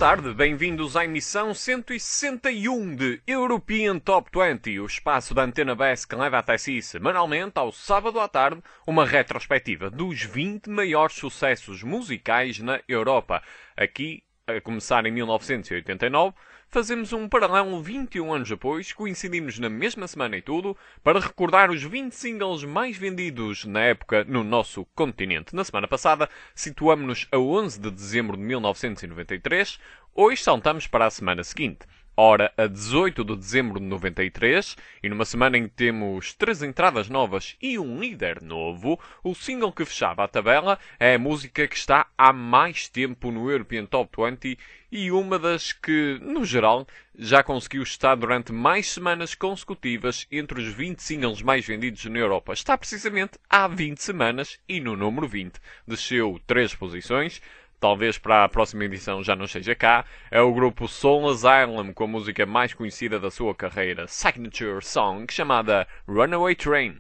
tarde, bem-vindos à emissão 161 de European Top 20, o espaço da Antena BES que leva até si semanalmente, ao sábado à tarde, uma retrospectiva dos 20 maiores sucessos musicais na Europa. Aqui, a começar em 1989, fazemos um paralelo 21 anos depois, coincidimos na mesma semana e tudo, para recordar os 20 singles mais vendidos na época no nosso continente. Na semana passada, situamo-nos a 11 de dezembro de 1993, hoje saltamos para a semana seguinte. Ora, a 18 de dezembro de 93, e numa semana em que temos 3 entradas novas e um líder novo, o single que fechava a tabela é a música que está há mais tempo no European Top 20 e uma das que, no geral, já conseguiu estar durante mais semanas consecutivas entre os 20 singles mais vendidos na Europa. Está precisamente há 20 semanas e no número 20. Desceu 3 posições. Talvez para a próxima edição já não esteja cá, é o grupo Soul Asylum com a música mais conhecida da sua carreira, Signature Song, chamada Runaway Train.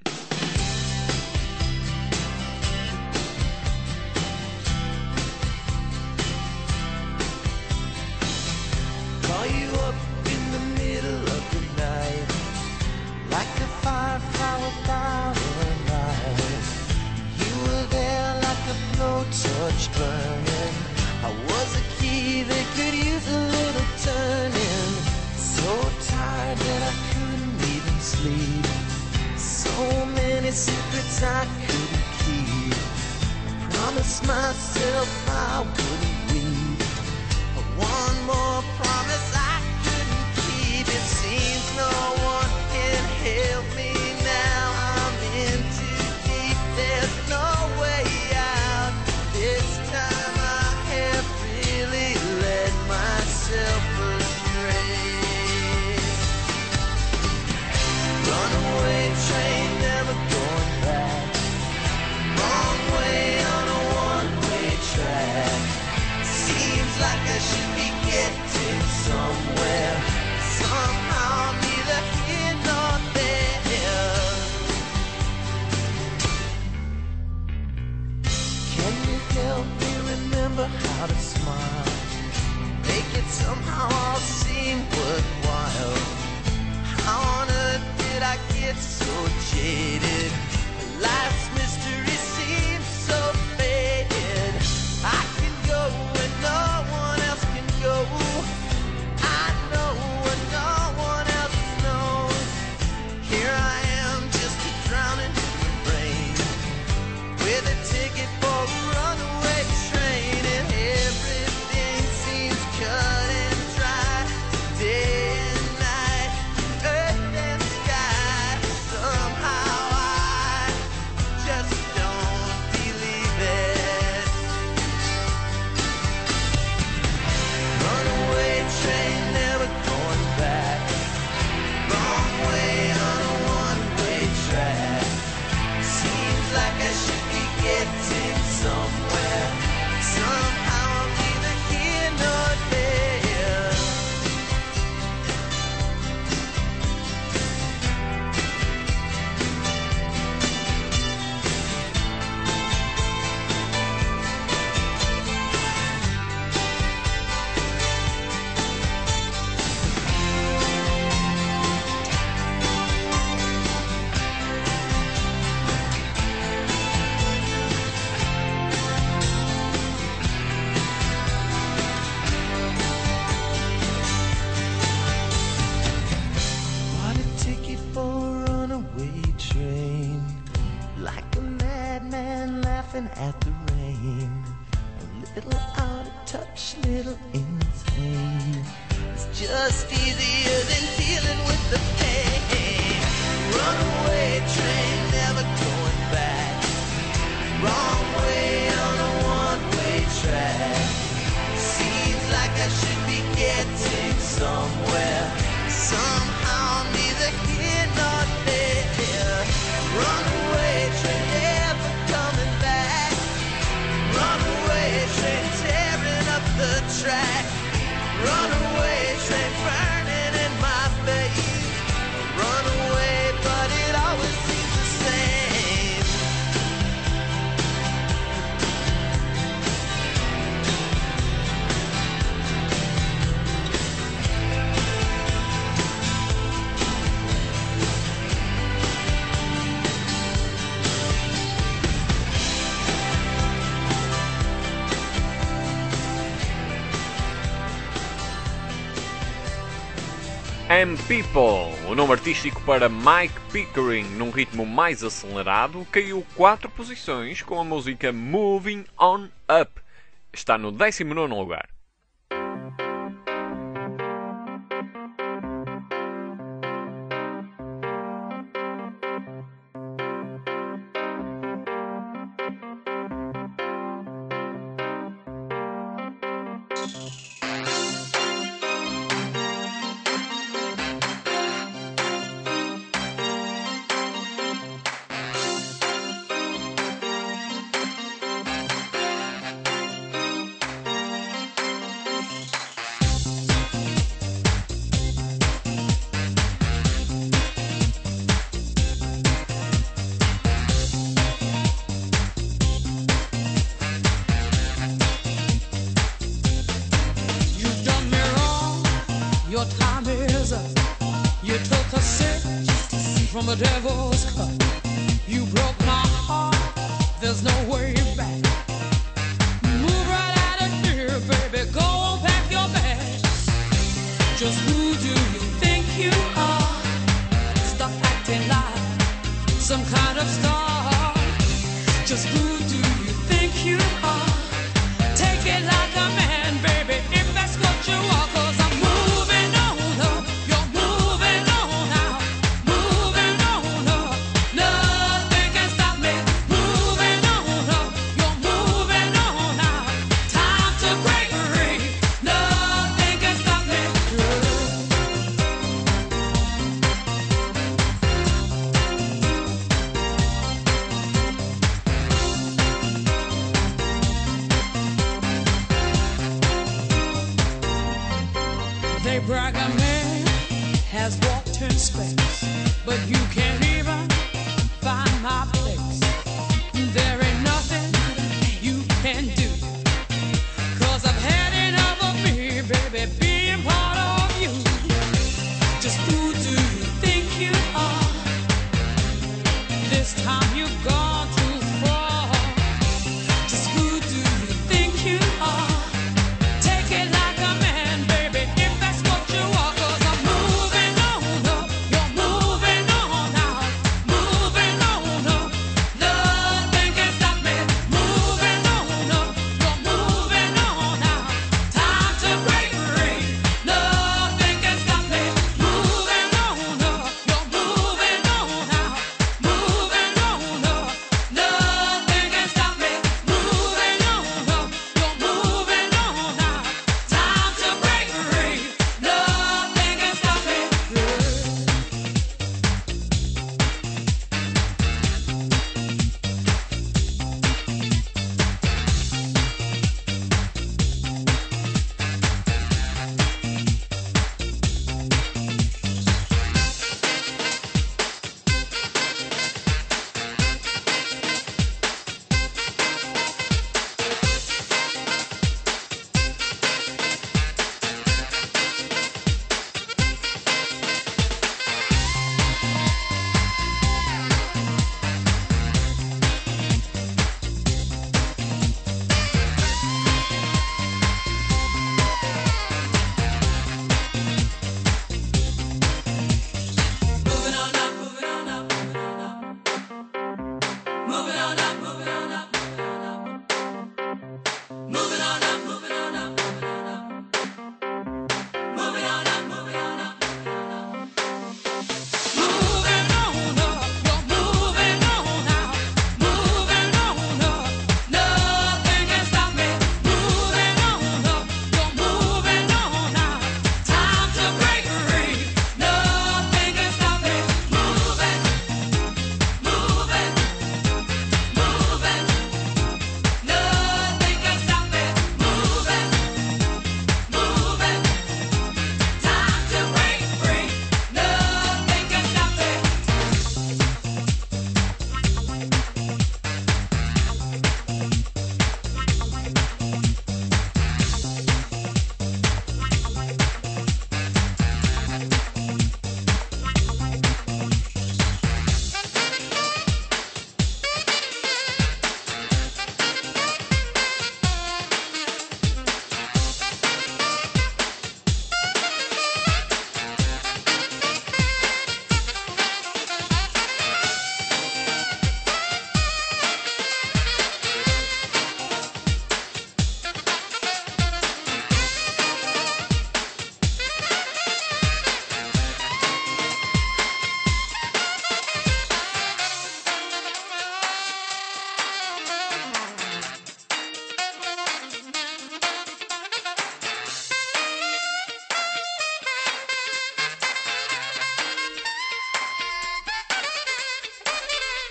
Secrets I couldn't keep. I promised myself I wouldn't weep. But one more promise I couldn't keep. It seems no one can help me now. I'm in too deep. There's no way out. This time I have really led myself astray. Runaway train, never going back. Wrong way on a one-way track. Seems like I should be getting somewhere. Somehow neither here nor there. Can you help me remember how to smile? Make it somehow all seem worthwhile. How on earth did I get so jaded? Life's mystery seems so faded. I can go where no one else can go. I know what no one else knows. Here I am, just drowning in the rain, with a ticket for a runaway train, and everything seems cut and dry. Day and night, earth and sky. Somehow I just don't believe it. Runaway train, never going back. Wrong way on a one-way track. Seems like I should be getting somewhere. Somehow I'm neither here nor there. Bought a ticket for a runaway train, like a madman laughing at the rain. A little out of touch, little insane. It's just easier than dealing with the pain. Runaway train, never going back. Wrong way on a one-way track. Seems like I should be getting somewhere. Somehow neither here nor there. Runaway train, never coming back. Runaway train, tearing up the and People, o nome artístico para Mike Pickering, num ritmo mais acelerado, caiu 4 posições com a música Moving On Up. Está no 19º lugar. Your time is up. You took a sip from the devil's cup. You broke my heart. There's no way back. Move right out of here, baby. Go on, pack your bags. Just who do you think you are? Stop acting like some kind of star. Just who do you think you are? Take it like a man, baby, if that's what you are. 'Cause I'm moving on up. You're moving on out. Moving on up. Nothing can stop me. Moving on up. You're moving on out. Time to break free. Nothing can stop me. They brag a man has walked in space, but you can't even find my place. There ain't nothing you can do, 'cause I've had enough of me, baby, being part of you. Just who do you think you are? This time you've gone too far. Just who do you think you are? Take it like a man, baby, if that's what you are. 'Cause I'm moving on up. You're moving on out.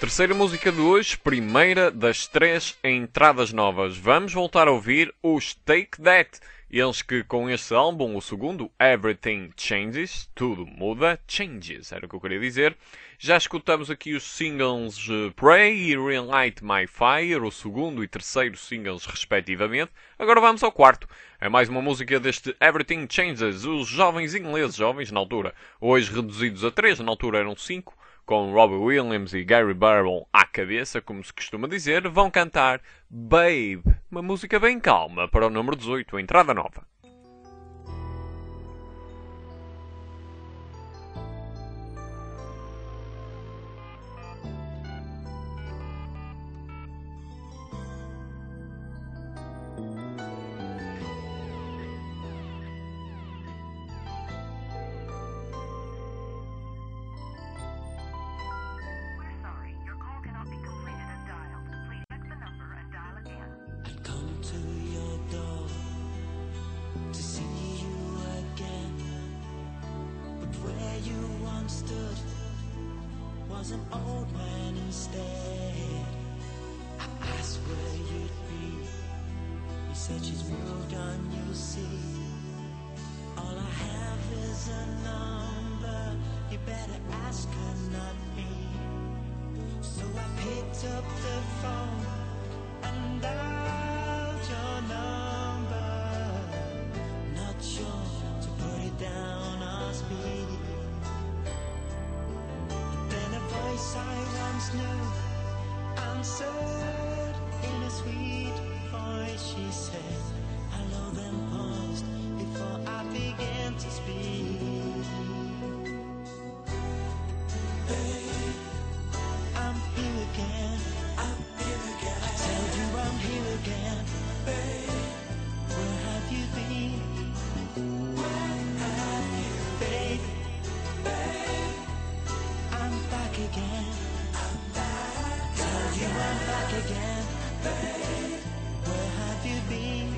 Terceira música de hoje, primeira das 3 entradas novas. Vamos voltar a ouvir os Take That. Eles que com este álbum, o segundo, Everything Changes, tudo muda, changes, era o que eu queria dizer. Já escutamos aqui os singles Pray e Relight My Fire, o segundo e terceiro singles respectivamente. Agora vamos ao quarto. É mais uma música deste Everything Changes, os jovens ingleses, jovens na altura, hoje reduzidos a 3, na altura eram 5, com Robbie Williams e Gary Barlow à cabeça, como se costuma dizer, vão cantar Babe, uma música bem calma para o número 18, a entrada nova. Was an old man instead. I asked where you'd be. You said she's moved on, you'll see. All I have is a number. You better ask her, not me. So I picked up the phone and dialed your number. Not sure to put it down or speed. Voice I once knew answered in a sweet voice. She said hello, then paused before I began to speak. Babe, I'm here again. I tell you I'm here again. Babe, where have you been? Babe, I'm back again. Tell you I'm back again. Where have you been?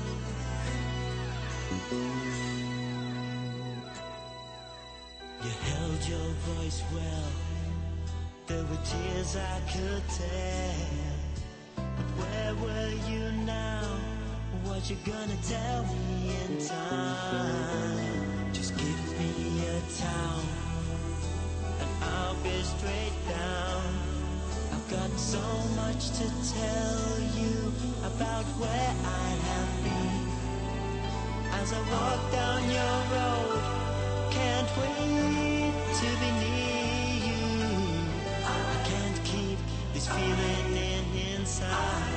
You held your voice well. There were tears I could tell. But where were you now? What you gonna tell me in time? Just give me a towel, I'll be straight down. I've got so much to tell you about where I have been. As I walk down your road, can't wait to be near you. I can't keep this feeling inside.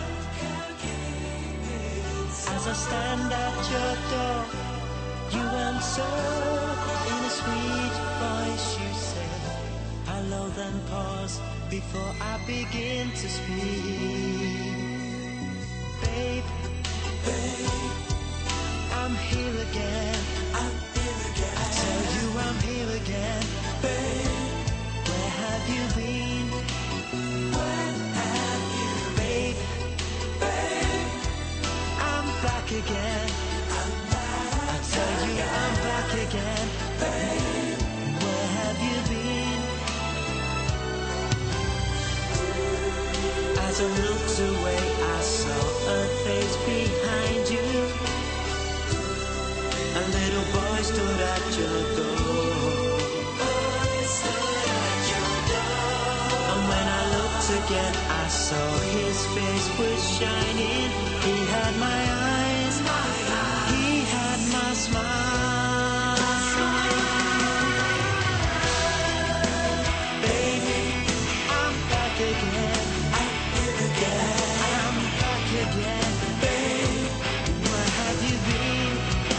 As I stand at your door, you answer in a sweet voice. You say hello, then pause before I begin to speak. Babe, I'm here again. I tell you I'm here again. Where have you been? Babe, I'm back again. I tell you I'm back again. Where have you been? As I looked away, I saw a face behind you. A little boy stood at your door. And when I looked again, I saw his face was shining. He had my eyes, he had my smile. Baby, I'm back again. I'm back again. Where have you been?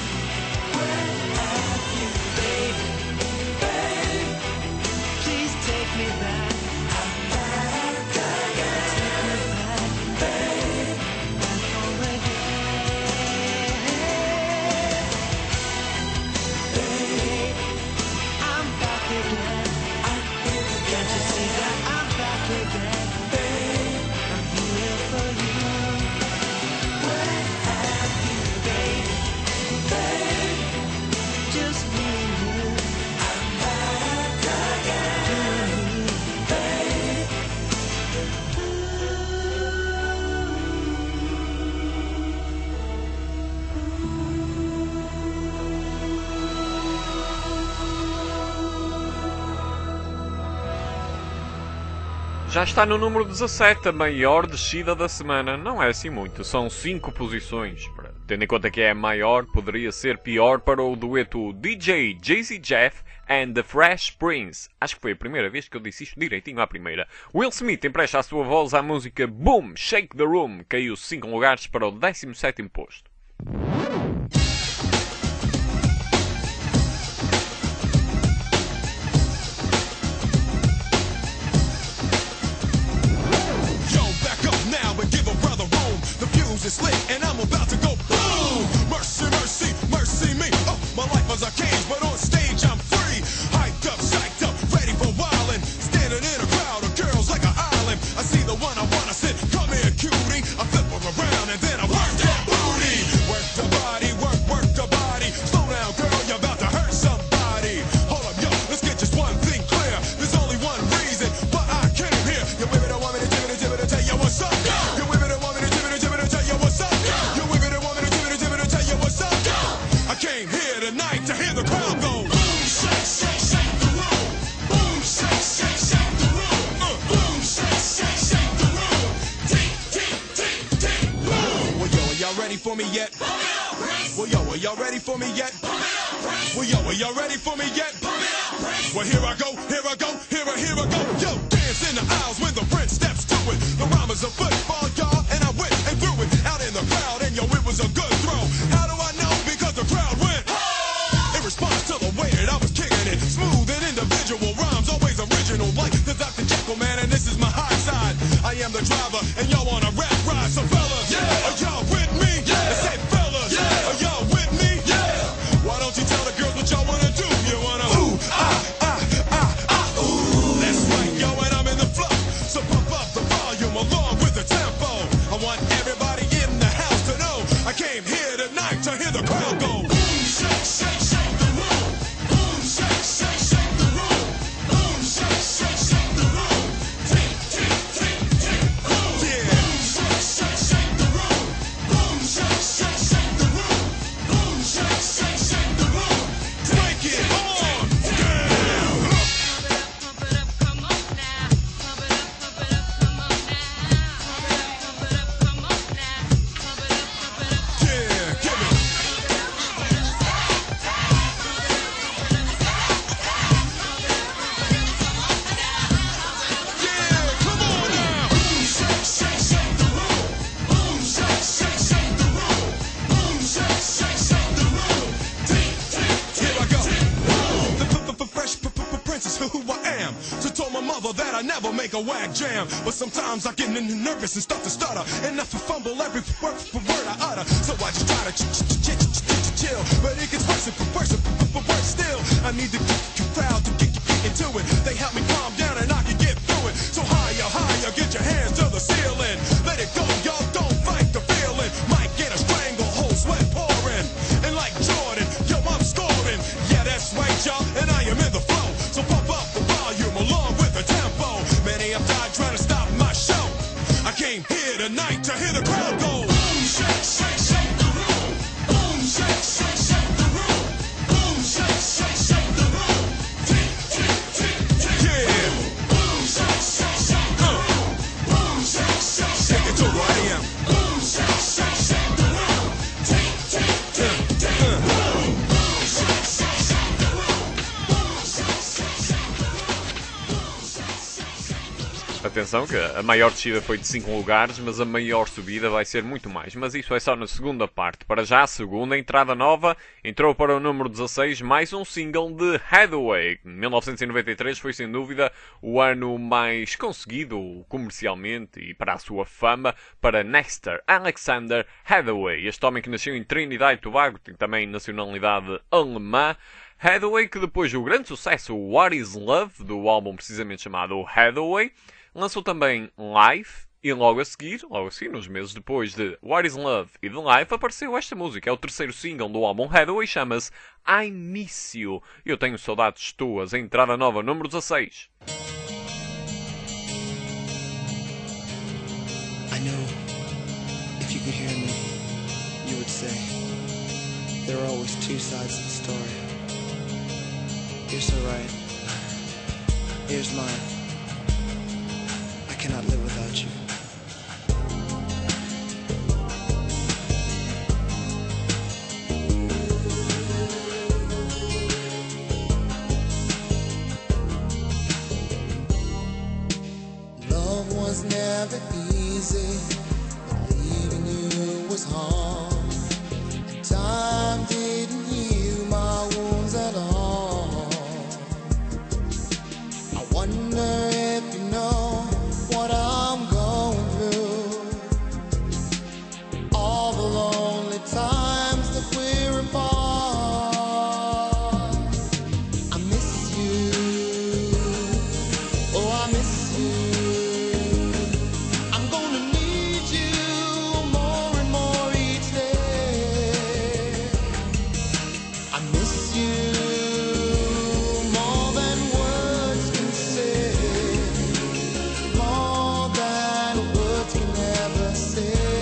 Please take me back. Take me back home again. Já está no número 17, a maior descida da semana. Não é assim muito, são 5 posições. Tendo em conta que é a maior, poderia ser pior para o dueto DJ Jay-Z Jeff and The Fresh Prince. Acho que foi a primeira vez que eu disse isto direitinho à primeira. Will Smith empresta a sua voz à música Boom, Shake the Room. Caiu 5 lugares para o 17º posto. Is lit and I'm about to go boom. Mercy, mercy, mercy me. Oh, my life was a cage, but on stage I'm free. Hyped up, psyched up, ready for wildin'. Standing in a crowd of girls like an island. I see the one I wanna sit. Come here, cutie. I flip her around and then I work that booty. Work the body, work the body. Slow down, girl, you're about to hurt somebody. Hold up, yo, let's get just one thing clear. There's only one reason why I came here. Your women don't want me to tell you what's up. Your women don't want me to tell you what's up. You women don't want me to tell you what's up. I came here tonight to hear the crowd go. Boom, shake, shake, shake the room. Boom, shake, shake, shake the room. Boom, shake, shake, shake the room. Tick, tick, tick, tick, boom. Well, yo, are y'all ready for me yet? Well, yo, are y'all ready for me yet? Well, yo, are y'all ready for me yet? Well, here I go, here I go, here I go. Yo, dance in the aisles when the prince steps to it. The rhyme is a football, y'all, and I went and threw it out in the crowd, and yo, it was a good throw. How do I know? Because the crowd went in response to the way that I was kicking it. Smooth and individual rhymes, always original, like the Dr. Jekyll man, and this is my high side. I am the driver, and y'all on a rap ride. So fellas, are y'all with me? I said fellas, are y'all with me? Why don't you tell the girls what y'all wanna do? You wanna ooh, ooh. That's right, yo, and I'm in the flow. So pump up the volume along with the tempo. I want everybody in the house to know I came here tonight to hear the crowd go. Boom, shake, shake, shake the room. Boom, shake, shake, shake the room. Boom, shake, shake, shake the room. Tick, tick, tick, tick, boom. Yeah. Boom, shake, shake, shake the room. Boom, shake, shake, shake the room. Boom, shake, shake, shake the room. Break it on down. Pump it up, come on now. Pump it up, come on now. Pump it up, come on now. Pump it up. Yeah, give it. Yeah, come on now. Boom, shake, shake, shake the room. Boom, shake, shake, shake the room. Boom, shake, shake, shake the room. Tick, tick, tick. Here I go. The fresh prince is who I am. So told my mother that I never make a whack jam. But sometimes I get nervous and start to stutter. And I fumble every word I utter. So I just try to chill. But it gets worse and worse still. I need the crowd to get into it. They help me calm down and I can get through it. So higher, higher, get your hands to the ceiling. Let it go, y'all, don't fight the feeling. Might get a stranglehold, sweat pouring. And like Jordan, yo, I'm scoring. Yeah, that's right, y'all, and I am in the flow. So pump up the volume along with the tempo. Many have died trying to stop my show. I came here tonight to hear the crowd go. Boom, shake, shake, shake the room. Boom, shake, shake, shake the room. Boom, shake, shake, shake the room. Tick, tick, tick, tick. Yeah. Boom, shake, shake, shake the room. Boom, shake, shake, shake it to who I am. Boom, shake, shake, shake the room. Tick, tick, tick, tick. Boom, shake, shake, shake the room. Boom, shake, shake, shake the room. Boom, shake, shake, shake the room. Atenção que a maior descida foi de 5 lugares, mas a maior subida vai ser muito mais. Mas isso é só na segunda parte. Para já, a segunda entrada nova entrou para o número 16, mais um single de Hathaway. 1993 foi sem dúvida o ano mais conseguido comercialmente e para a sua fama para Nexter Alexander Hathaway. Este homem que nasceu em Trinidad e Tobago, tem também nacionalidade alemã. Hathaway, que depois do grande sucesso What Is Love, do álbum precisamente chamado Hathaway, lançou também Life e logo a seguir, uns meses depois de What Is Love e de Life, apareceu esta música. É o terceiro single do álbum Hathaway, chama-se I Miss You. Eu tenho saudades tuas, a entrada nova, número 16. I know if you could hear me, you would say there are always two sides to the story. You're so right. Here's mine. cannot live without you. Love was never easy, but leaving you was hard. And time didn't heal my wounds at all. I wonder if you know what I'm going through. All the lonely times that we're apart. I miss you. Oh, I miss you. I'm gonna need you more and more each day. I miss you more than words can say, more than words can ever say.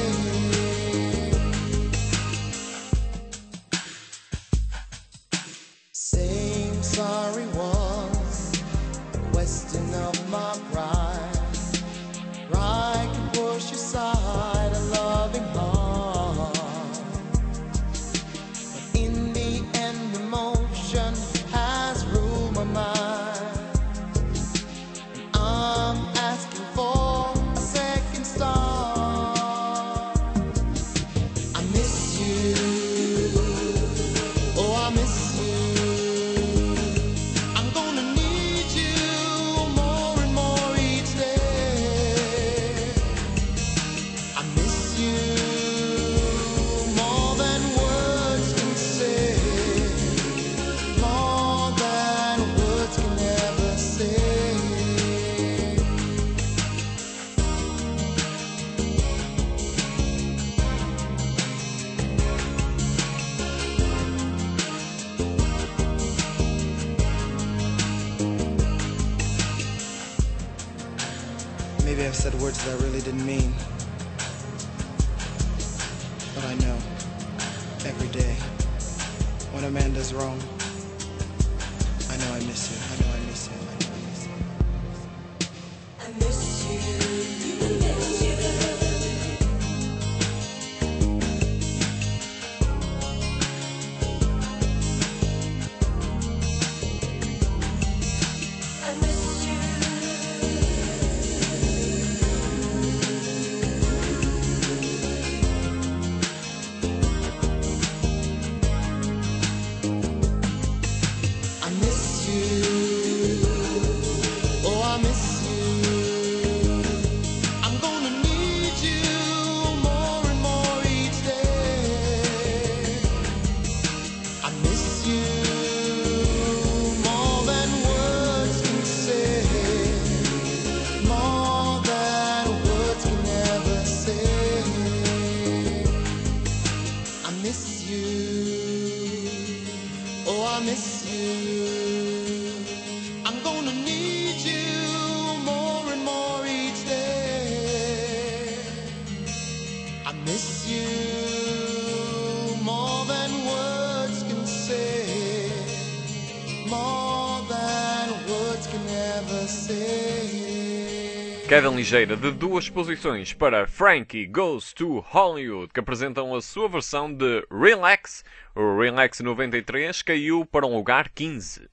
Same sorry was a question of my pride. Pride can push aside a loving heart, but in the end emotion has ruled my mind. And I'm asking for a second start. I miss you. Oh, I miss you. I'm gonna need you more and more each day. I miss you more than words can say, more than words can ever say. Maybe I've said words that I really didn't mean. But I know, every day, when a man does wrong, I know I miss you, I know I miss you, I know I miss you. I miss you. I miss you. I miss you. Oh, I miss you. I'm gonna need you more and more each day. I miss you more than words can say, more than words can ever say. I miss you. Oh, I miss you. I'm gonna need you more and more each day. I miss you more than words can say, more than words can ever say. Queda ligeira de 2 posições para Frankie Goes to Hollywood, que apresentam a sua versão de Relax. O Relax 93 caiu para um lugar 15.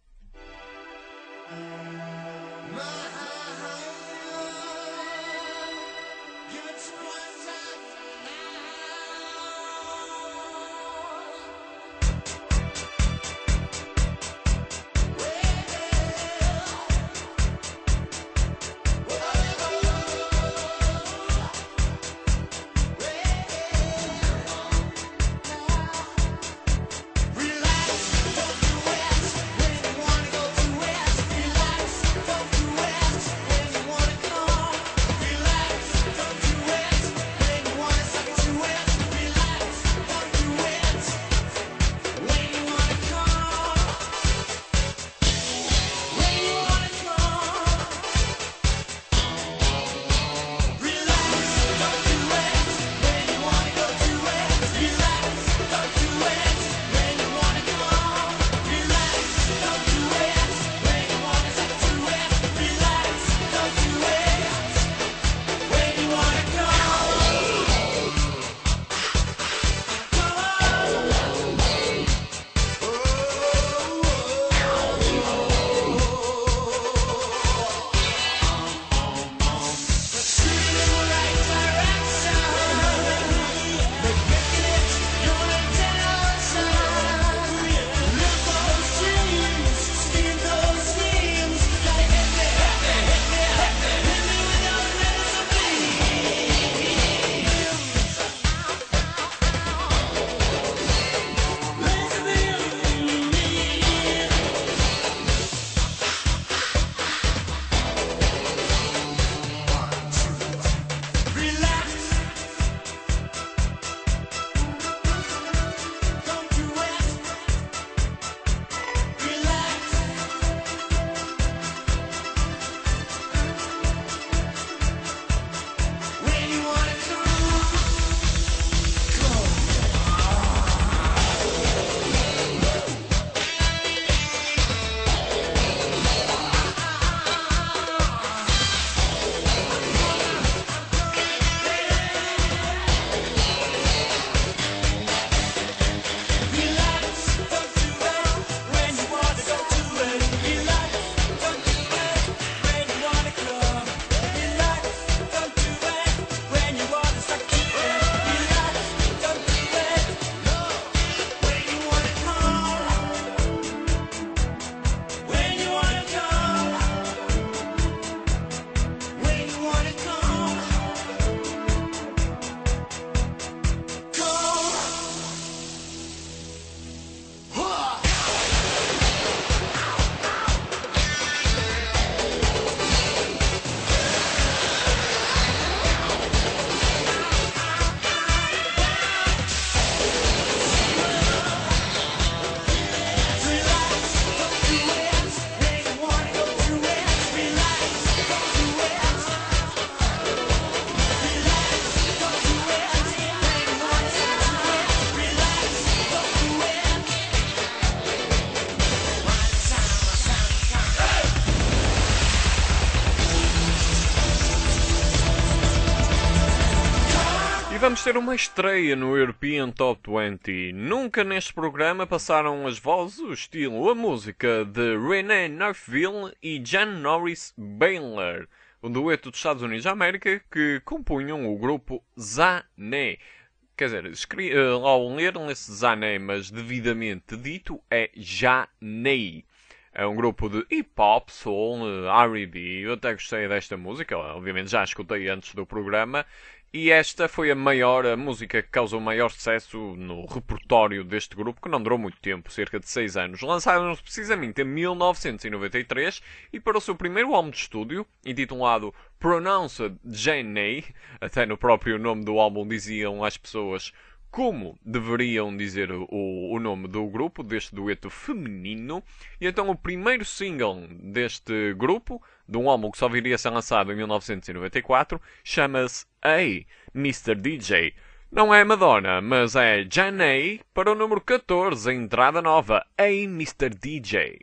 Relax, don't do it. vamos ter uma estreia no European Top 20. Nunca neste programa passaram as vozes, o estilo, a música de Renee Northville e Jan Norris Baylor, um dueto dos Estados Unidos da América que compunham o grupo Zané. Quer dizer, ao ler lê-se Zané, mas devidamente dito é Janei. É um grupo de hip-hop, soul, R&B. Eu até gostei desta música, obviamente já a escutei antes do programa. E esta foi a música que causou maior sucesso no repertório deste grupo, que não durou muito tempo, cerca de 6 anos. Lançaram-se precisamente em 1993 e para o seu primeiro álbum de estúdio, intitulado Pronounced Jane, até no próprio nome do álbum diziam às pessoas como deveriam dizer o nome do grupo, deste dueto feminino. E então o primeiro single deste grupo, de um álbum que só viria a ser lançado em 1994, chama-se Hey, Mr. DJ. Não é Madonna, mas é Janei para o número 14, a entrada nova, Hey, Mr. DJ.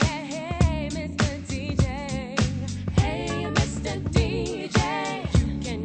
You can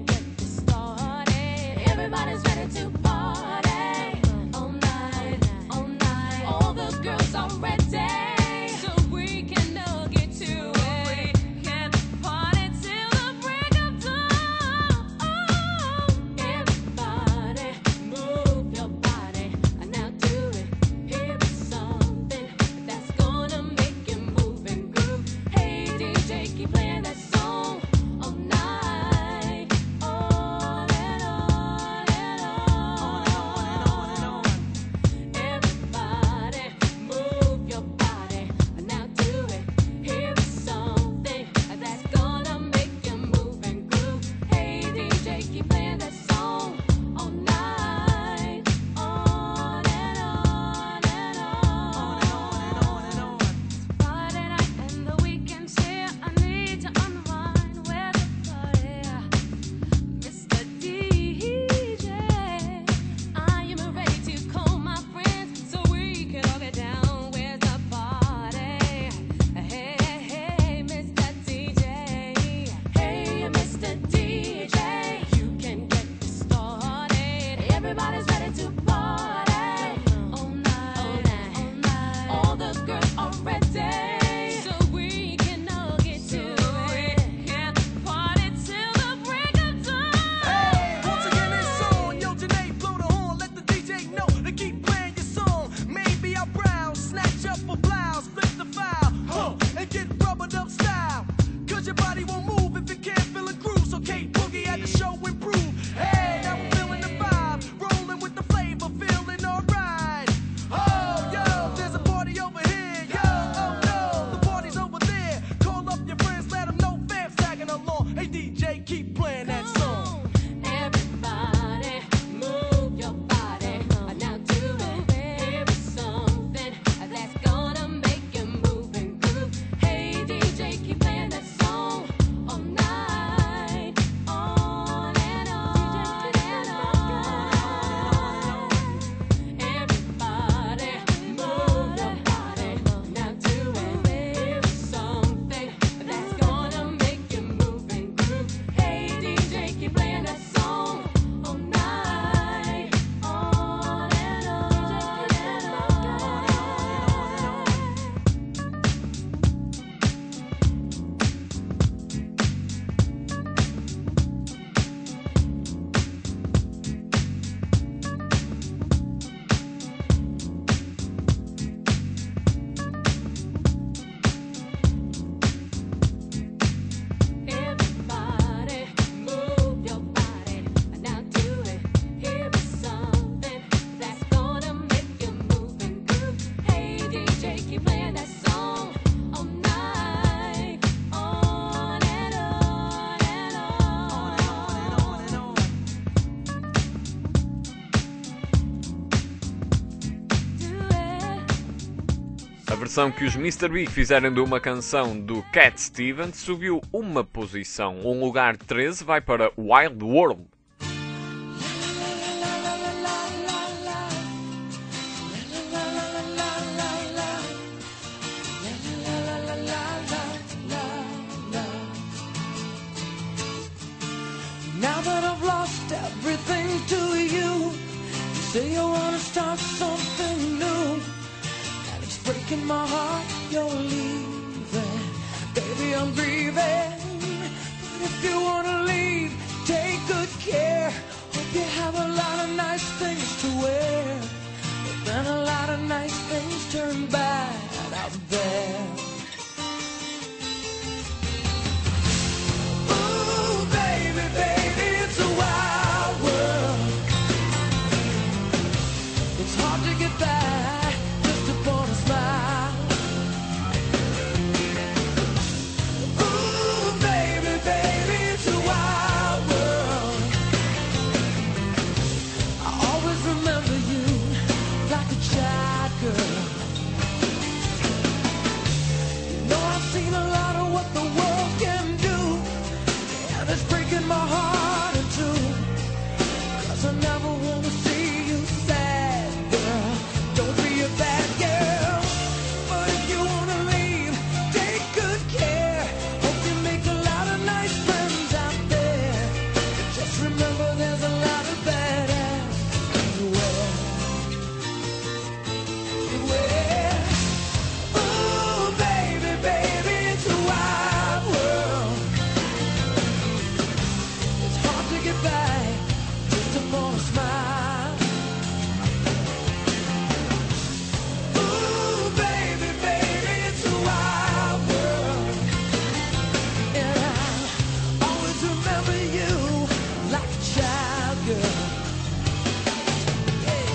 versão que os Mr. Big fizeram de uma canção do Cat Stevens subiu uma posição. Um lugar 13 vai para Wild World. Now that I've lost everything to you, you say you wanna start something new, and it's breaking my heart you're leaving. Baby, I'm grieving, but if you wanna leave, take good care. Hope you have a lot of nice things to wear, but then a lot of nice things turn bad out there. Ooh, baby, baby, it's a wild world. It's hard to get by just upon a smile. Ooh, baby, baby, it's a wild world. I always remember you like a child girl. You know I've seen a lot of what the world can do, and it's breaking my heart in two, 'cause I never wanna see you sad, girl. Don't be a bad girl, but if you wanna leave, take good care. Hope you make a lot of nice friends out there, but just remember there's a lot of badass everywhere. Everywhere. Ooh, baby, baby, it's a wild world. It's hard to get by just upon a smile. Ooh, baby, baby, it's a wild world. And I'll always remember you like a child girl. Yeah.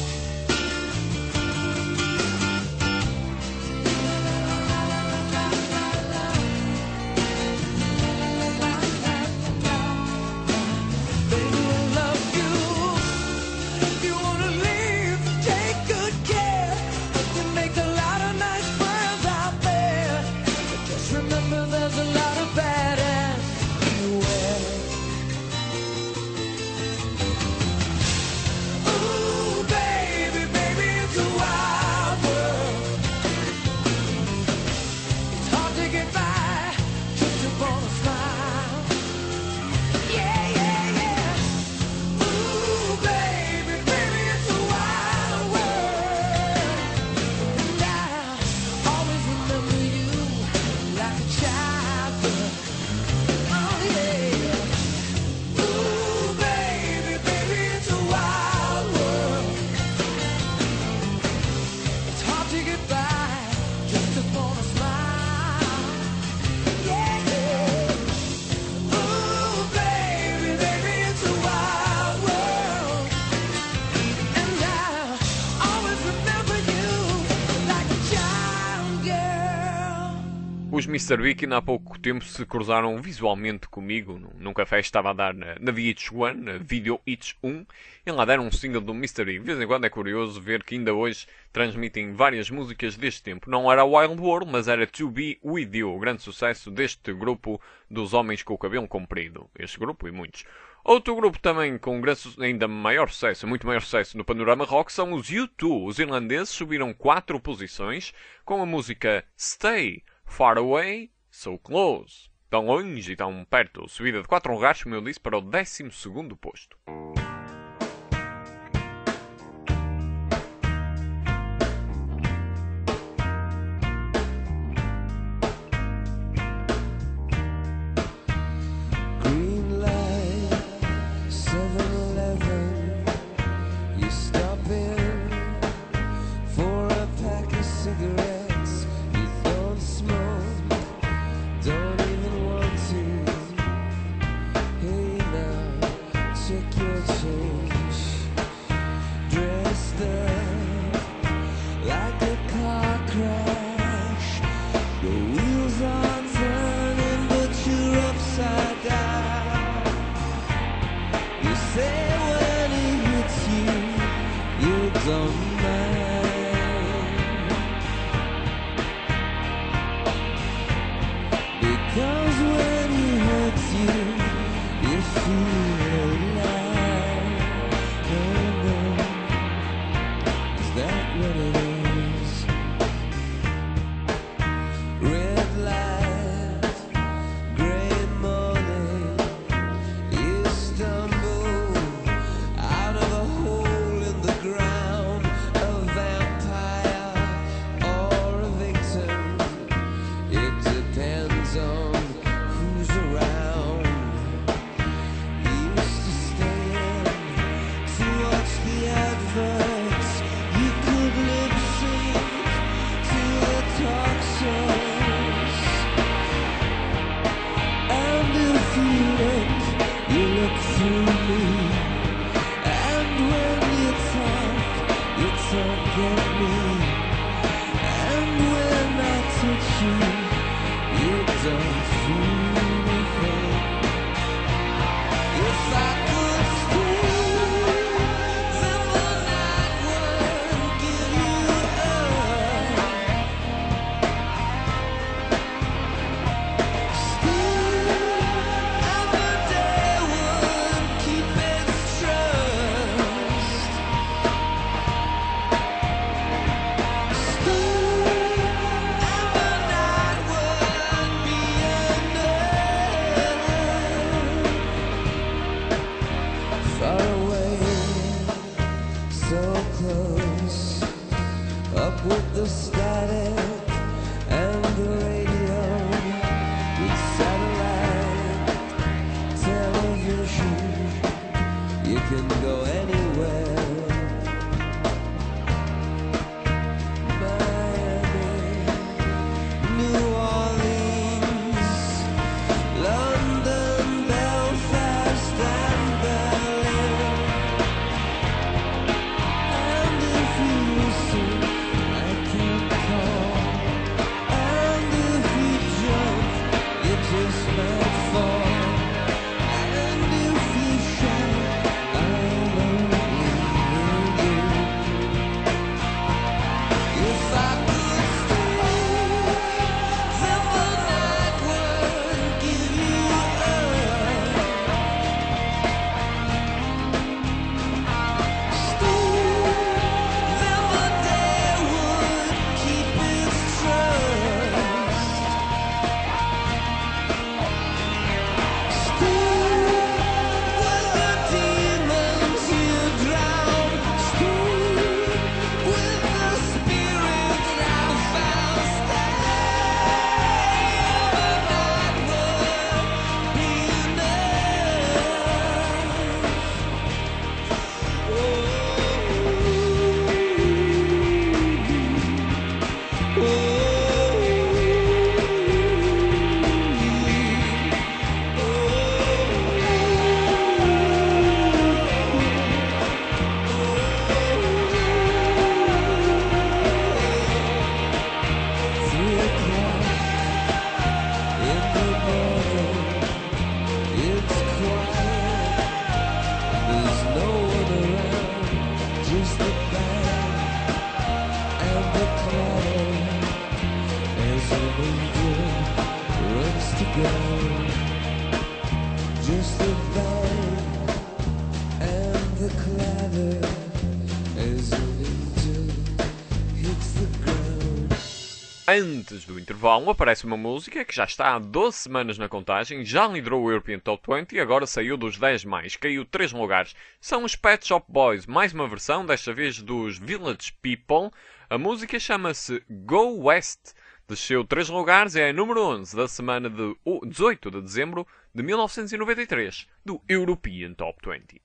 Baby, I love you. If you wanna leave, take good care. You can make a lot of nice friends out there, but just remember there's a lot of badass everywhere. Ooh, baby, baby, it's a wild world. It's hard to get by just upon a smile. Yeah, yeah, yeah. Ooh, baby, baby, it's a wild world. And I always remember you like a child girl. Oh, yeah. Ooh, baby, baby, it's a wild world. It's hard to get by just upon a smile. Yeah, yeah. Ooh, baby, baby, it's a wild world. And I'll always remember you like a child girl. Os Mr. Big ainda há pouco tempo se cruzaram visualmente comigo num café que estava a dar na VH1, na Video Hits 1, e lá deram um single do Mr. Big. De vez em quando é curioso ver que ainda hoje transmitem várias músicas deste tempo. Não era Wild World, mas era To Be With You, o grande sucesso deste grupo dos homens com o cabelo comprido. Este grupo e muitos. Outro grupo também com ainda maior sucesso, muito maior sucesso no panorama rock são os U2. Os irlandeses subiram 4 posições com a música Stay, Far Away, So Close. Tão longe e tão perto. Subida de 4 lugares, como eu disse, para o 12º posto. Green light, 7-Eleven. You stop in for a pack of cigarettes. You don't smoke, don't even want to. Hey now, check your change. Dressed up like a car crash. The wheels are turning, but you're upside down. You say when it hits you, you don't mind. Antes do intervalo aparece uma música que já está há 12 semanas na contagem, já liderou o European Top 20 e agora saiu dos 10 mais, caiu 3 lugares. São os Pet Shop Boys, mais uma versão, desta vez dos Village People. A música chama-se Go West. Desceu 3 lugares e é a número 11 da semana de 18 de dezembro de 1993, do European Top 20.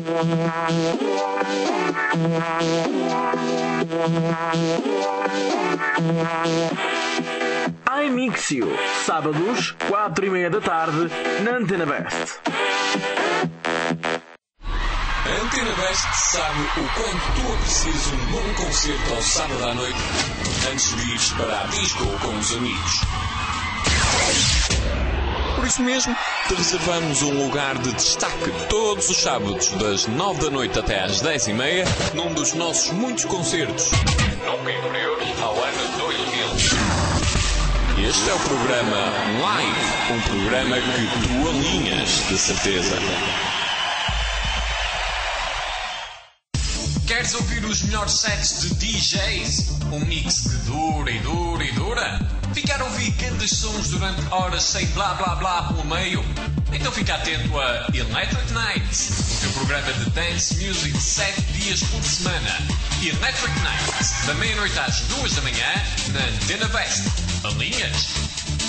iMixio, sábados, 4:30 da tarde, na Antena Best. A Antena Best sabe o quanto tu aprecias um bom concerto ao sábado à noite antes de ires para a disco com os amigos. Por isso mesmo, te reservamos um lugar de destaque todos os sábados, das 9 da noite até às 10:30, num dos nossos muitos concertos, nunca inferiores ao ano 2000. Este é o programa Live, um programa que tu alinhas, de certeza. Queres ouvir os melhores sets de DJs? Um mix que dura e dura e dura? Ficar a ouvir grandes sons durante horas sem blá blá blá pelo meio? Então fica atento a Electric Nights, o teu programa de dance music 7 dias por semana. Electric Nights, da meia-noite às 2 da manhã, na Antena Best. Alinhas?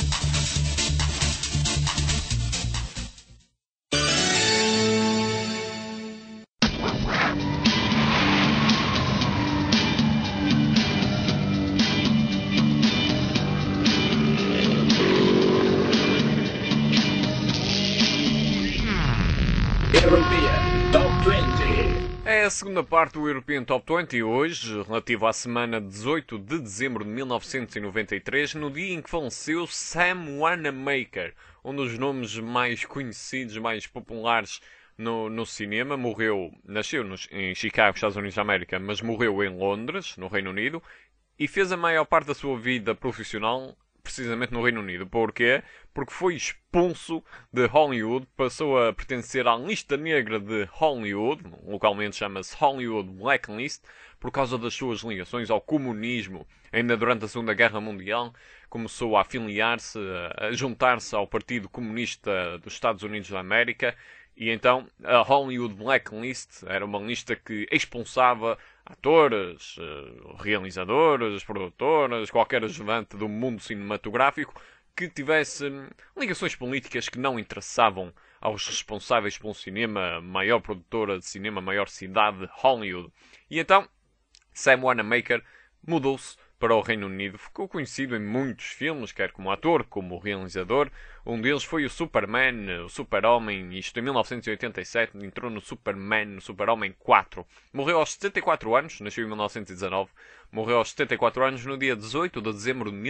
É a segunda parte do European Top 20 hoje, relativo à semana 18 de dezembro de 1993, no dia em que faleceu Sam Wanamaker, um dos nomes mais conhecidos, mais populares no cinema. Nasceu em Chicago, Estados Unidos da América, mas morreu em Londres, no Reino Unido, e fez a maior parte da sua vida profissional precisamente no Reino Unido. Porquê? Porque foi expulso de Hollywood, passou a pertencer à lista negra de Hollywood, localmente chama-se Hollywood Blacklist, por causa das suas ligações ao comunismo. Ainda durante a Segunda Guerra Mundial, começou a afiliar-se, a juntar-se ao Partido Comunista dos Estados Unidos da América, e então a Hollywood Blacklist era uma lista que expulsava atores, realizadores, produtores, qualquer ajudante do mundo cinematográfico que tivesse ligações políticas que não interessavam aos responsáveis pelo cinema, maior produtora de cinema, maior cidade de Hollywood. E então Sam Wanamaker mudou-se para o Reino Unido. Ficou conhecido em muitos filmes, quer como ator, como realizador. Um deles foi o Superman, o Super-Homem, isto em 1987, entrou no Superman, no Super-Homem 4. Morreu aos 74 anos, nasceu em 1919, morreu aos 74 anos no dia 18 de dezembro de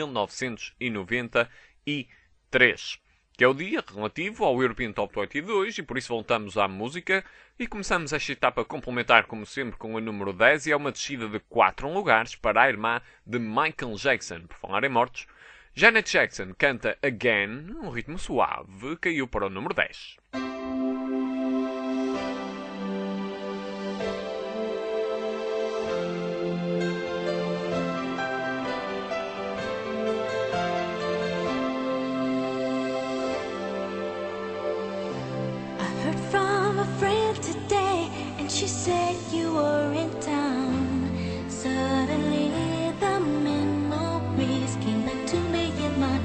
1993. Que é o dia relativo ao European Top 22, e por isso voltamos à música e começamos esta etapa complementar, como sempre, com o número 10, e é uma descida de 4 lugares para a irmã de Michael Jackson. Por falar em mortos, Janet Jackson canta Again, um ritmo suave, caiu para o número 10. She said you were in town. Suddenly the memories came back to me in my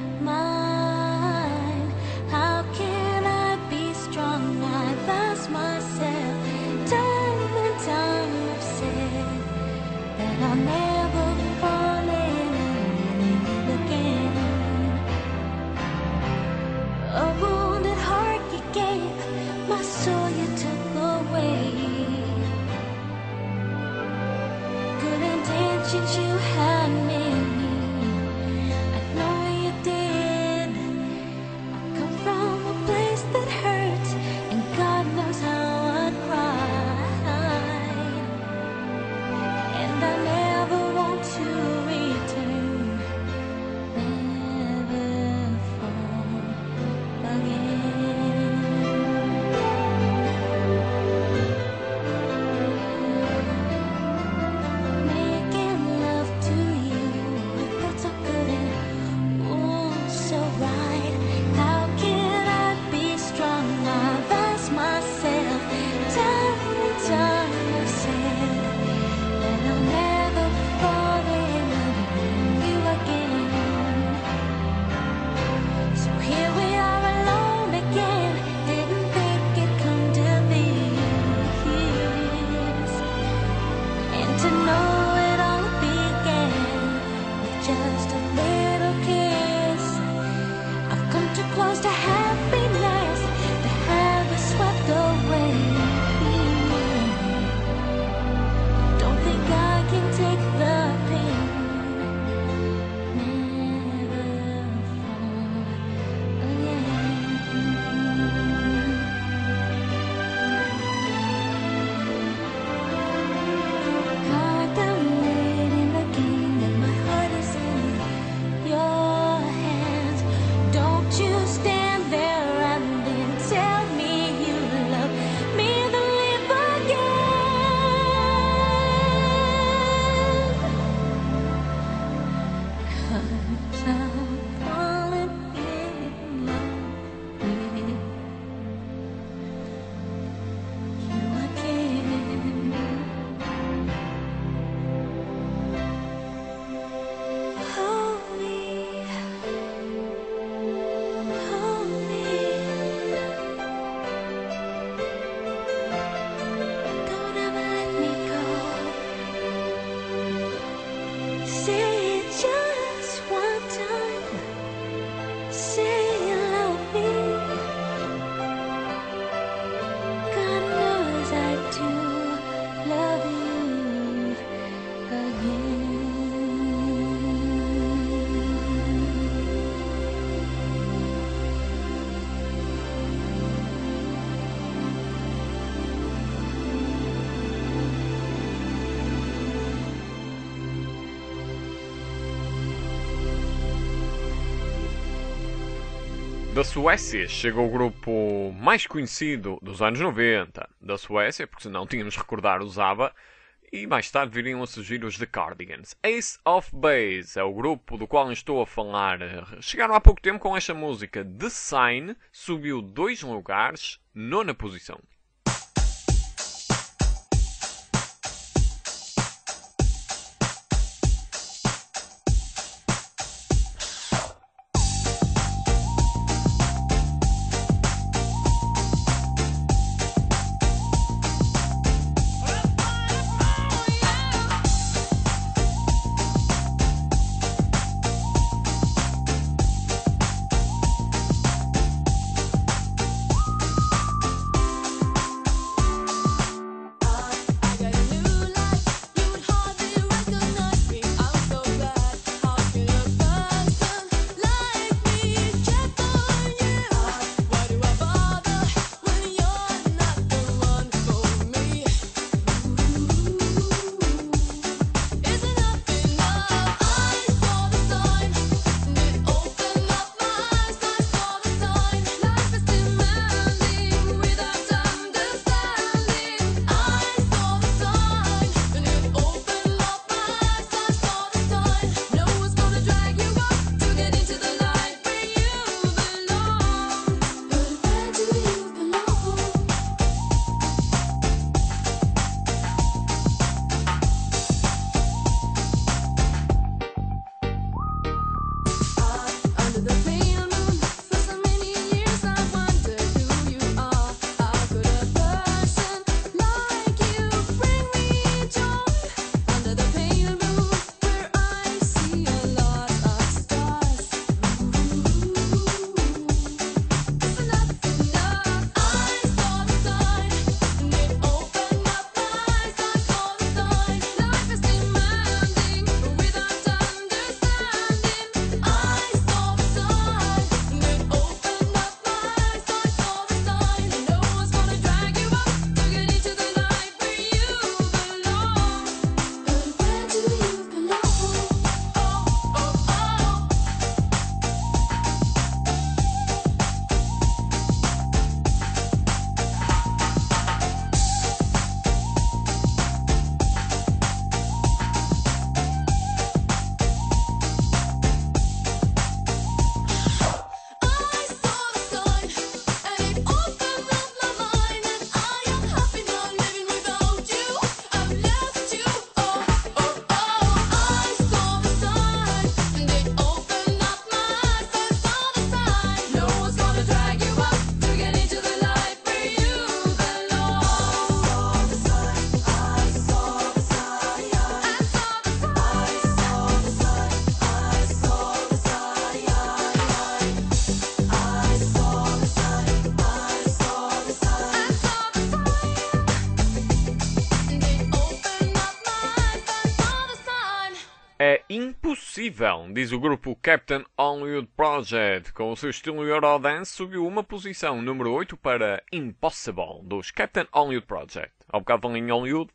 mind. How can I be strong? I lost myself. Time and time I've said that I'll never fall in love again. A wounded heart you gave, my soul you took away. Good intentions you had me. I know you did. I come from a place that hurts, and God knows how I cried. And I never want to return, never fall again. Making love Da Suécia chega o grupo mais conhecido dos anos 90 da Suécia, porque senão tínhamos de recordar os ABBA, e mais tarde viriam a surgir os The Cardigans. Ace of Base é o grupo do qual estou a falar. Chegaram há pouco tempo com esta música. The Sign subiu 2 lugares, 9ª posição. É impossível, diz o grupo Captain Hollywood Project. Com o seu estilo Eurodance, subiu uma posição, número 8, para Impossible, dos Captain Hollywood Project. Ao bocado falei em Hollywood.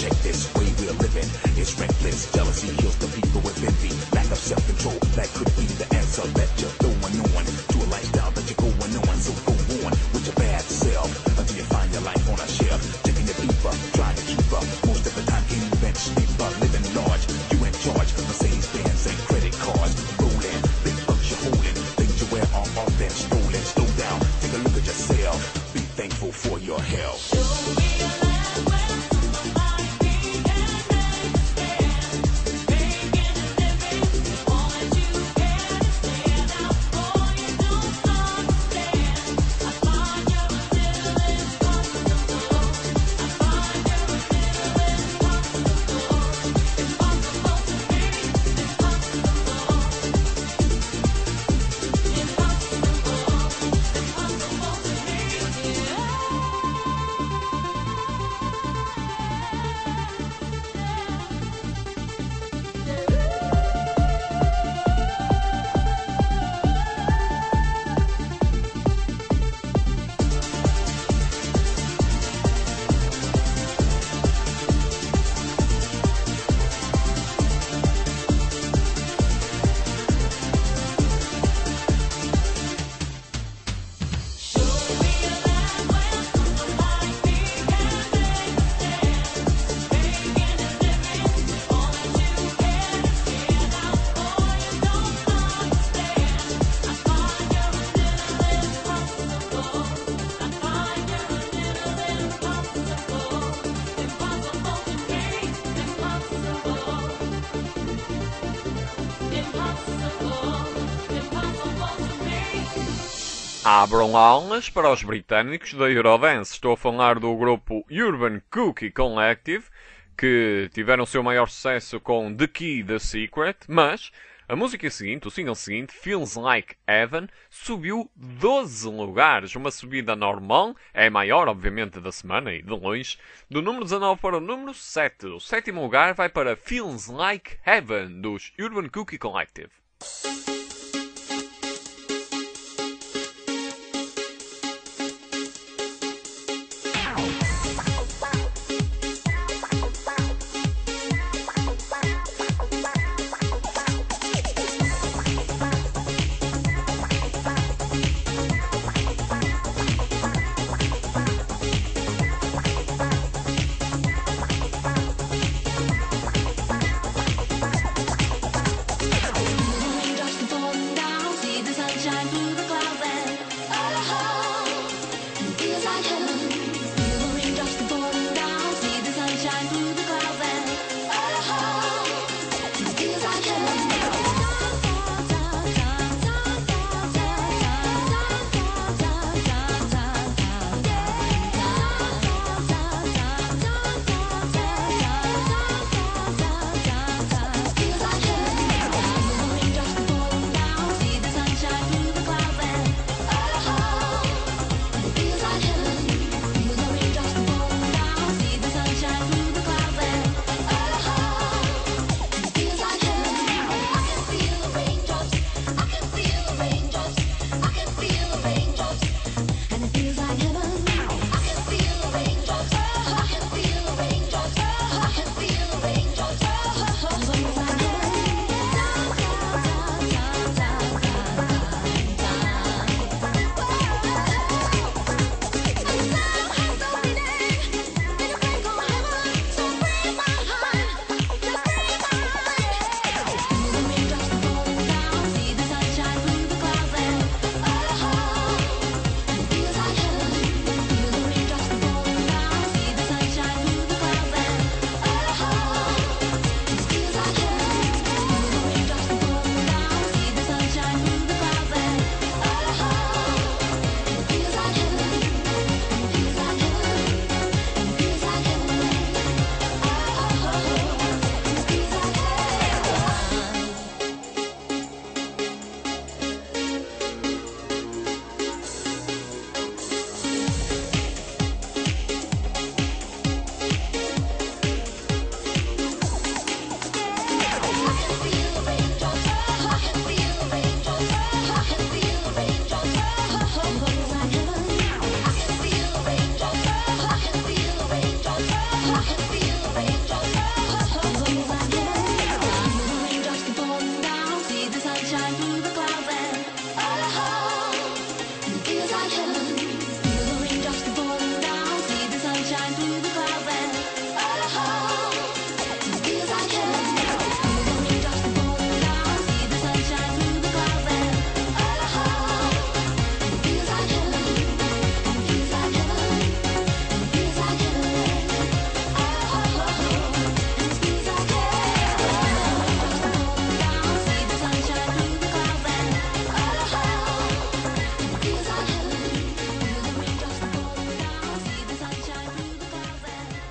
check this way we're living. It's reckless, jealousy kills the people with envy. Lack of self-control, that could be the answer that you're throwing on to a lifestyle that you're going on. So go on with your bad self until you find your life on a shelf. Checking your beeper, trying to keep up. Most of the time can't even sleep up. Living large, you in charge. Mercedes Benz and credit cards. Rolling, big bucks you're holding. Things you wear are often stolen. Slow down, take a look at yourself. Be thankful for your health. Abram alas para os britânicos da Eurodance. Estou a falar do grupo Urban Cookie Collective, que tiveram o seu maior sucesso com The Key, The Secret, mas a música seguinte, o single seguinte, Feels Like Heaven, subiu 12 lugares. Uma subida normal, é a maior, obviamente, da semana e de longe, do número 19 para o número 7. O sétimo lugar vai para Feels Like Heaven, dos Urban Cookie Collective. Just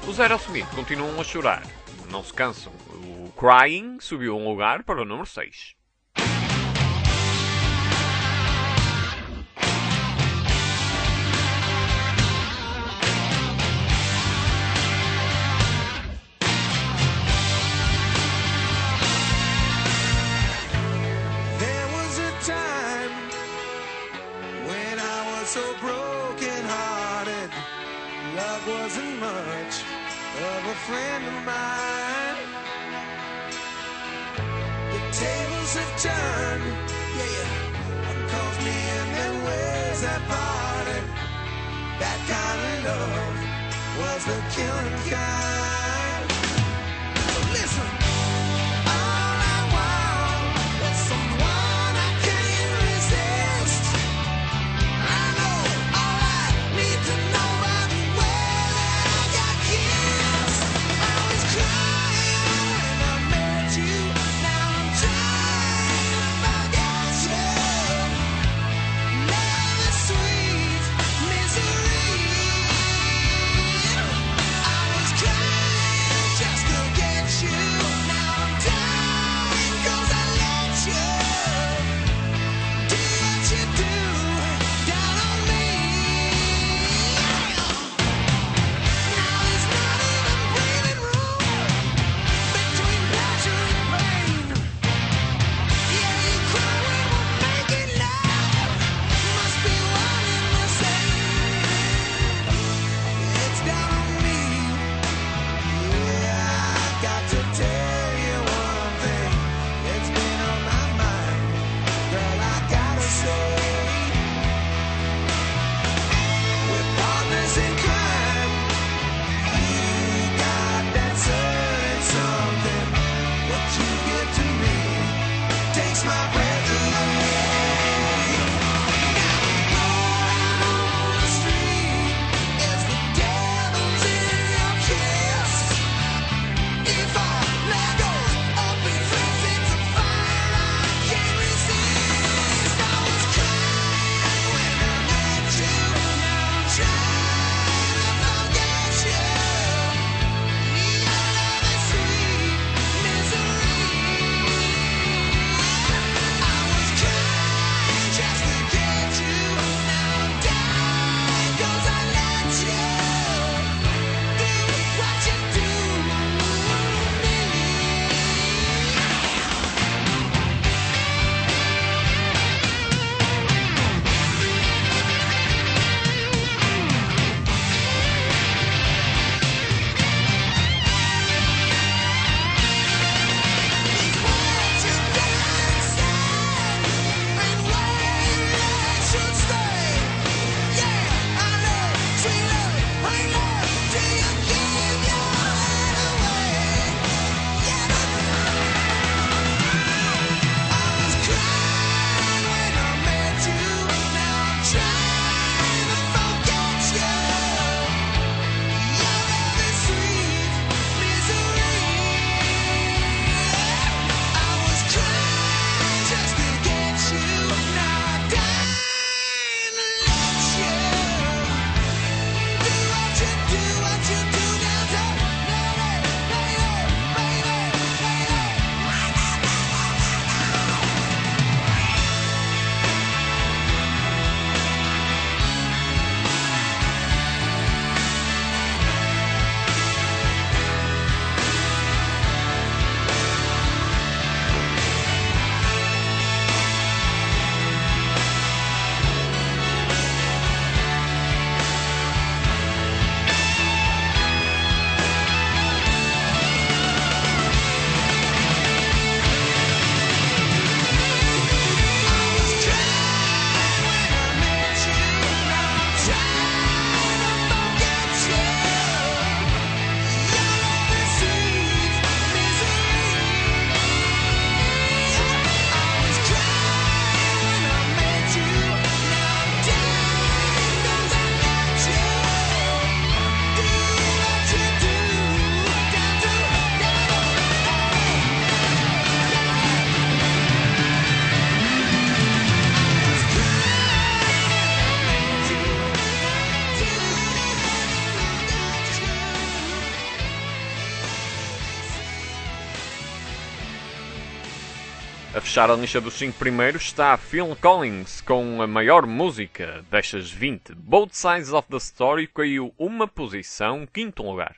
Os Aerosmith continuam a chorar. Não se cansam. O Crying subiu um lugar para o número 6. There was a time when I was so broken-hearted. Love wasn't much of a friend of mine. The tables have turned, yeah. One calls me and then ways that parted. That kind of love was the killing kind. So listen. All I want is someone I can't resist. I know all I need to know by the way that I got kissed. I was crying when I met you. Now I'm trying to forget you. Love is sweet misery. I was crying. A fechar a lista dos 5 primeiros está Phil Collins com a maior música destas 20. Both Sides of the Story caiu uma posição, quinto lugar.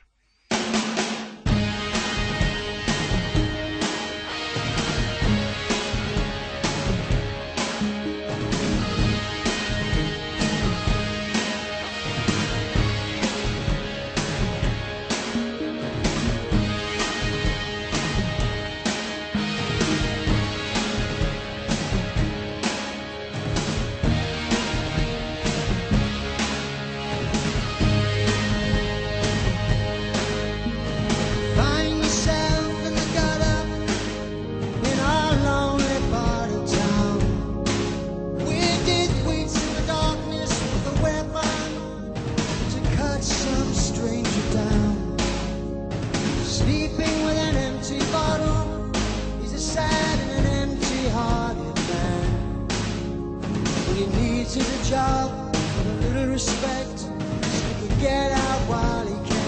Find yourself in the gutter in our lonely part of town. Where death waits in the darkness with a weapon to cut some stranger down. Sleeping with an empty bottle, he's a sad and an empty-hearted man. But he needs a job and a little respect, so he can get out while he can.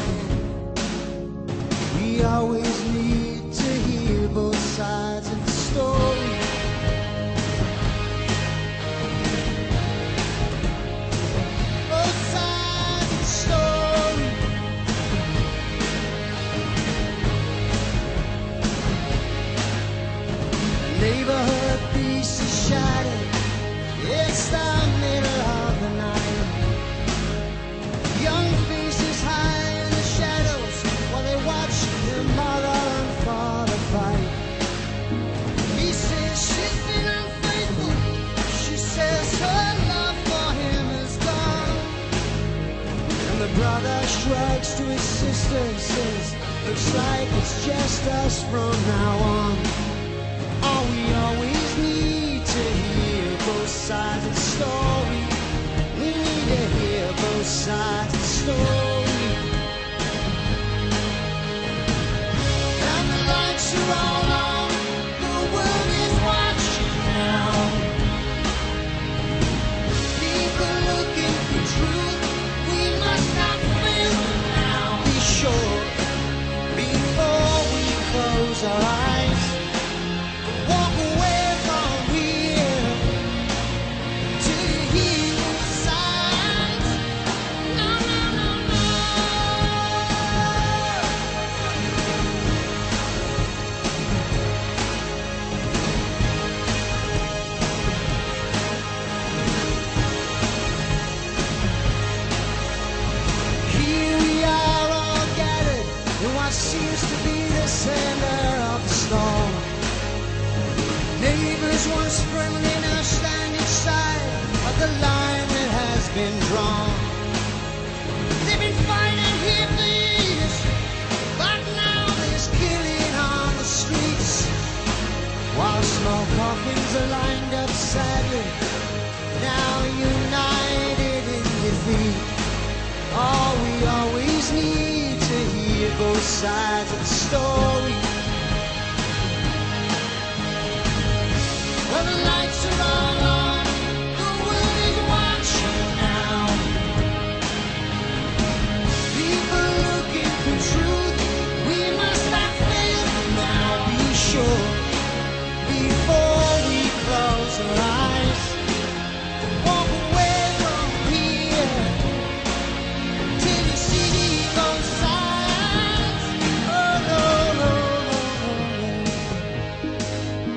We always need to hear both sides of the story. Both sides of the story. The neighborhood peace is shattered. It's the middle of the night. Young faces hide in the shadows while they watch their mother and father fight. He says she's been unfaithful. She says her love for him is gone. And the brother shrugs to his sister and says, looks like it's just us from now on. Oh, we always need to hear both sides of the story. We need to hear both sides of the story. And the lights are all on, the world is watching now. People looking for truth, we must not fail them now. Be sure, before we close our eyes, walk away from here to hear both sides. No, no, no, no. Here we are all gathered in what seems to be the center of the storm. Neighbors once friendly now stand inside of the line that has been drawn. They've been fighting here for years, but now there's killing on the streets. While small coffins are lined up sadly, now united in defeat. Oh, we always need to hear both sides of the story. Well, the lights are all on, the world is watching now. People looking for truth, we must not fail them now. Be sure, before we close our eyes, walk away from here till you see both sides. Oh, no, no, no, no.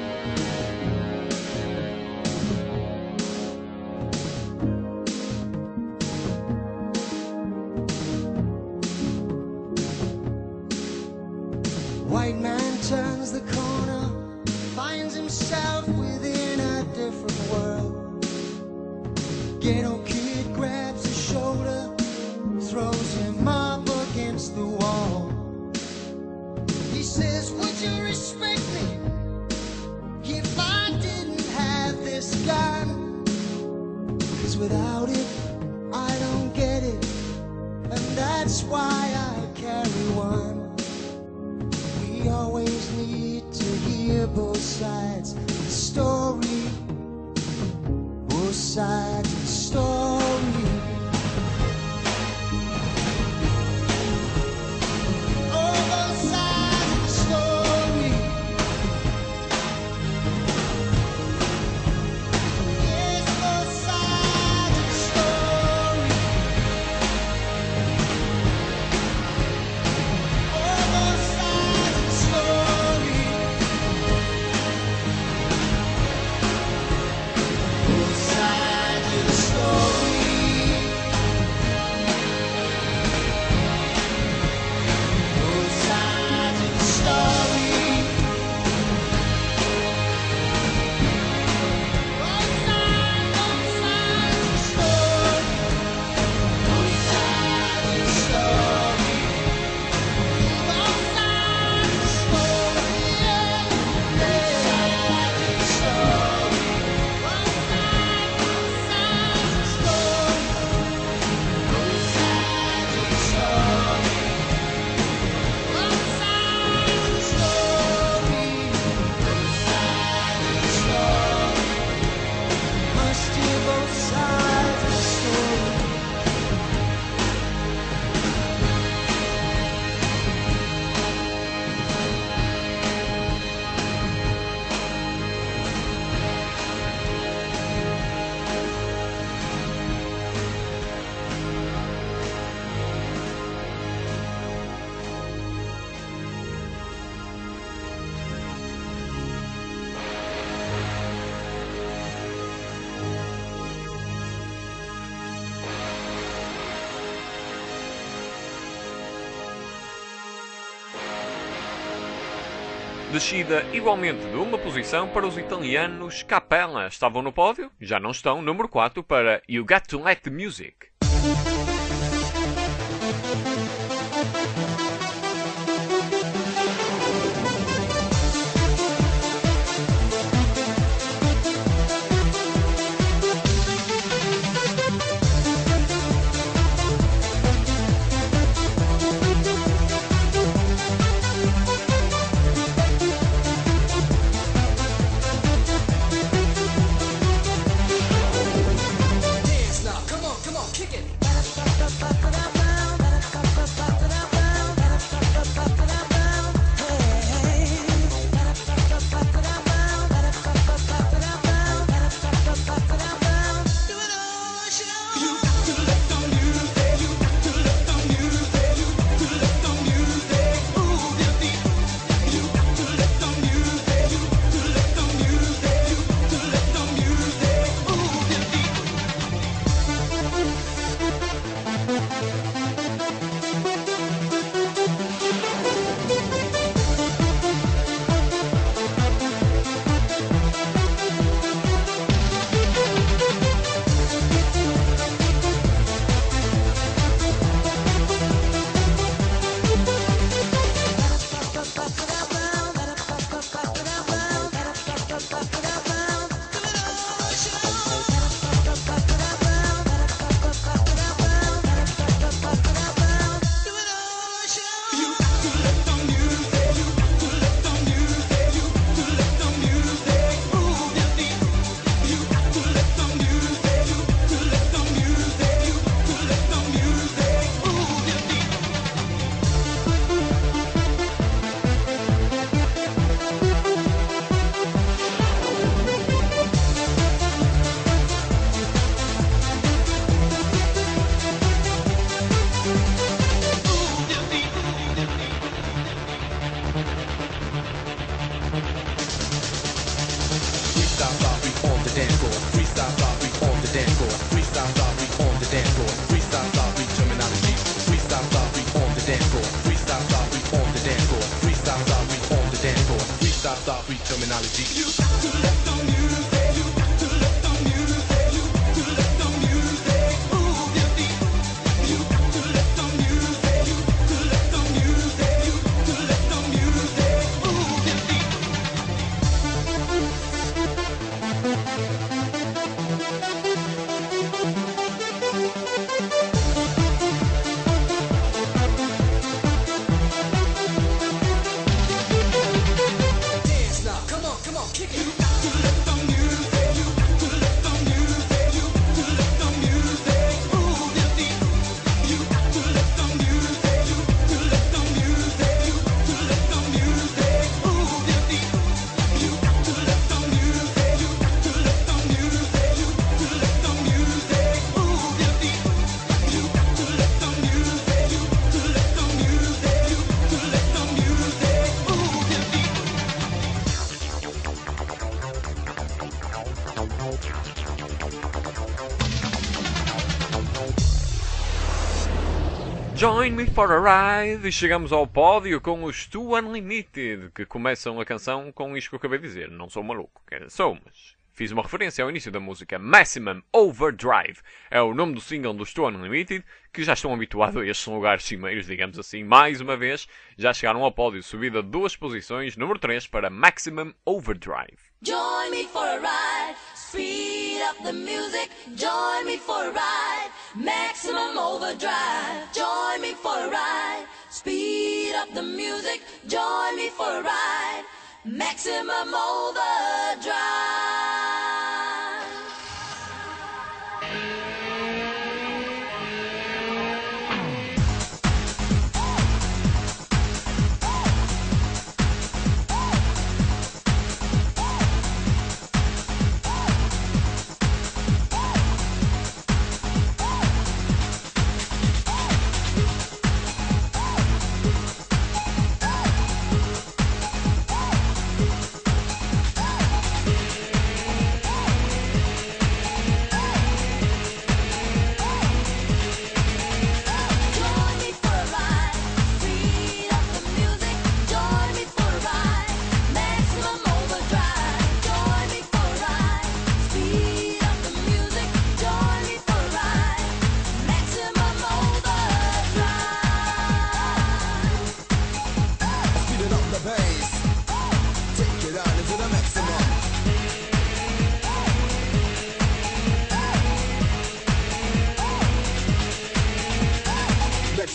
White man turns the corner, finds himself within a different world. Ghetto kid grabs his shoulder, throws him up against the wall. He says, would you respect me if I didn't have this gun? 'Cause without it, I don't get it, and that's why I carry one. We always need to hear both sides of the story. Both sides of the story. Oh, both sides of the story. Descida igualmente de uma posição para os italianos Capella. Estavam no pódio? Já não estão. Número 4 para You Got to Let the Music. Join Me for a Ride e chegamos ao pódio com os Two Unlimited, que começam a canção com isto que eu acabei de dizer. Não sou maluco, sou, mas fiz uma referência ao início da música. Maximum Overdrive é o nome do single dos Two Unlimited, que já estão habituados a estes lugares cimeiros, digamos assim. Mais uma vez, já chegaram ao pódio, subida 2 posições, número 3 para Maximum Overdrive. Join me for a ride, speed up the music. Join me for a ride, maximum overdrive. Join me for a ride, speed up the music. Join me for a ride, maximum overdrive.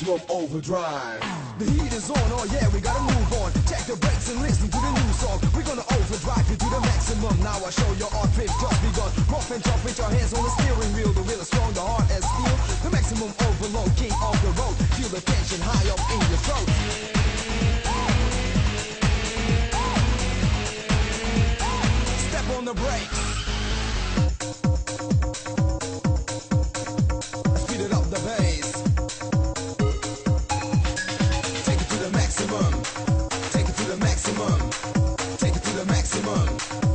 Maximum overdrive. The heat is on, oh yeah, we gotta move on. Check the brakes and listen to the new song. We're gonna overdrive you to the maximum. Now I show your art trip just begun. Rough and tough with your hands on the steering wheel. The wheel is strong, the heart as steel. The maximum overload, king of the road. Feel the tension high up in your throat. Step on the brakes. Speed it up the bass. Take it to the maximum. Take it to the maximum. Take it to the maximum.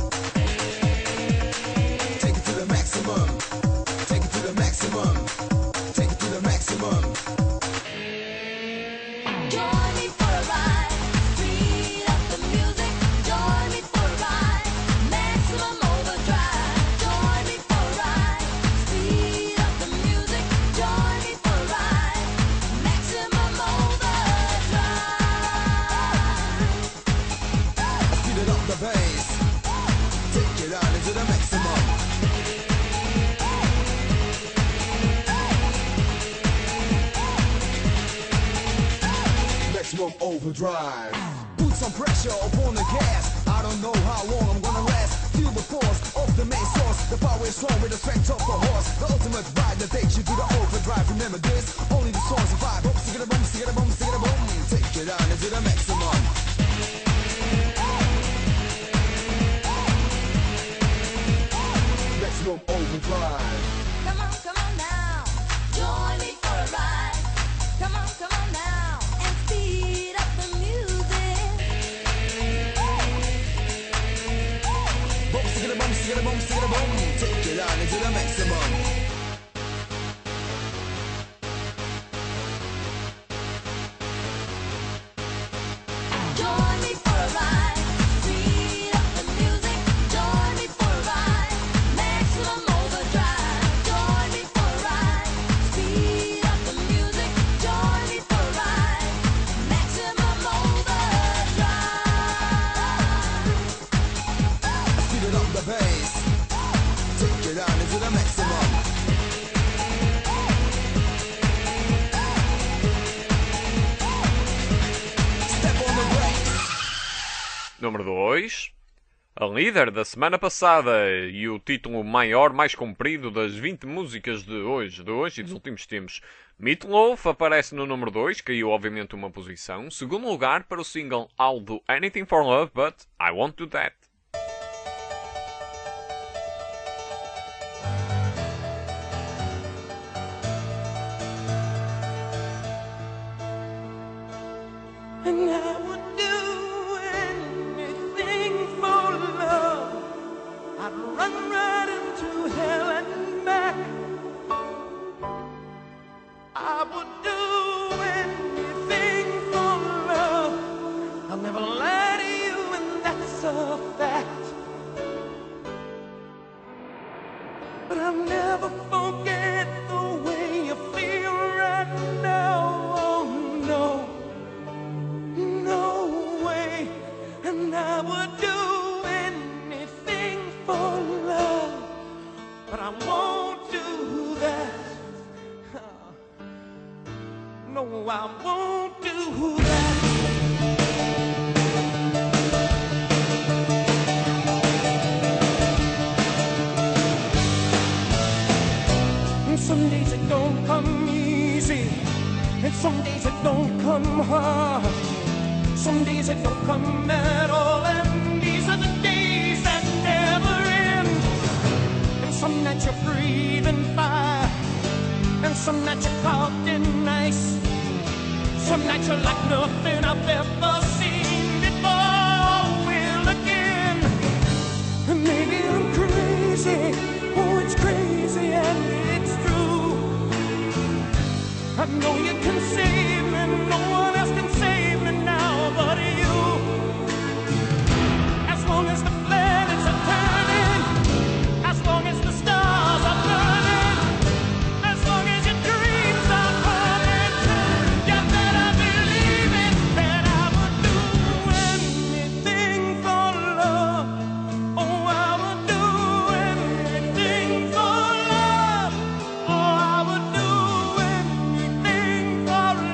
Take it to the maximum. Take it to the maximum. Take it to the maximum. Join me for a ride. Speed up the music. Join me for a ride. Maximum overdrive. Join me for a ride. Speed up the music. Join me for a ride. Maximum overdrive. Speed it up the bass. Take it out into the maximum. Maximum overdrive. Put some pressure upon the gas. I don't know how long I'm gonna last. Feel the force of the main source. The power is strong with the strength of the horse. The ultimate ride that takes you to the overdrive. Remember this, only the songs survive. Boom, stick it a boom, stick it a boom, stick it a boom. Take it out into the maximum. Maximum overdrive. Come on now. Join me for a ride. Come on now. And speed up the music. Boom, stick it a boom, stick it a boom, stick it a boom. Take it out into the maximum. Join me for a ride. Speed up the music. Join me for a ride. Maximum overdrive. Join me for a ride. Speed up the music. Join me for a ride. Maximum overdrive. Speed it up the bass. Take it out into the maximum. Step on the brakes. Número 2. A líder da semana passada e o título maior, mais comprido das 20 músicas de hoje e dos últimos tempos. Meatloaf aparece no número 2, caiu obviamente uma posição. Segundo lugar para o single I'll Do Anything for Love, but I Won't Do That. And I would do anything for love. I'd run right into hell and back. I would do anything for love. I'll never lie to you, and that's a fact. But I'll never forget the way you feel right now. Oh no. No way, and I would do anything for love, but I won't do that. No, I won't do that. And some days it don't come easy, and some days it don't come hard. Some days it don't come at all, and these are the days that never end. And some nights you're breathing fire, and some nights you're caught in ice. Some nights you're like nothing I've ever seen before. Will again, and maybe I'm crazy. Oh, it's crazy and it's true. I know you can save me, no one else can save me now but you. As long as the planets are turning, as long as the stars are burning, as long as your dreams are coming true, you better believe it, that I would do anything for love. Oh, I would do anything for love. Oh, I would do anything for love.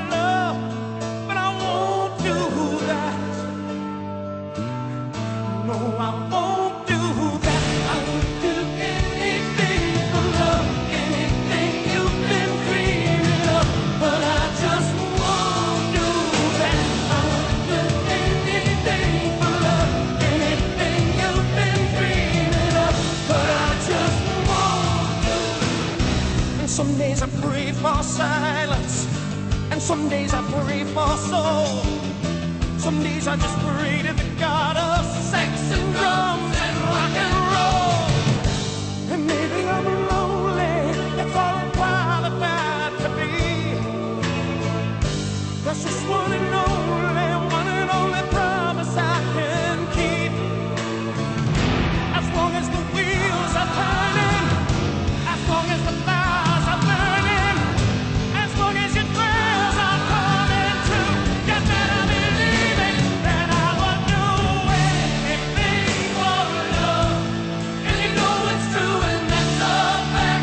Some days I pray for soul. Some days I just pray to the God of sex and drums and rock and roll. And maybe I'm lonely, that's all I'm qualified to be. That's just one and only promise I can keep. As long as the wheels are turning, as long as the fires are burning, as long as your prayers are coming true, you better believe it, that I will do anything for love. And you know it's true, and that's a fact.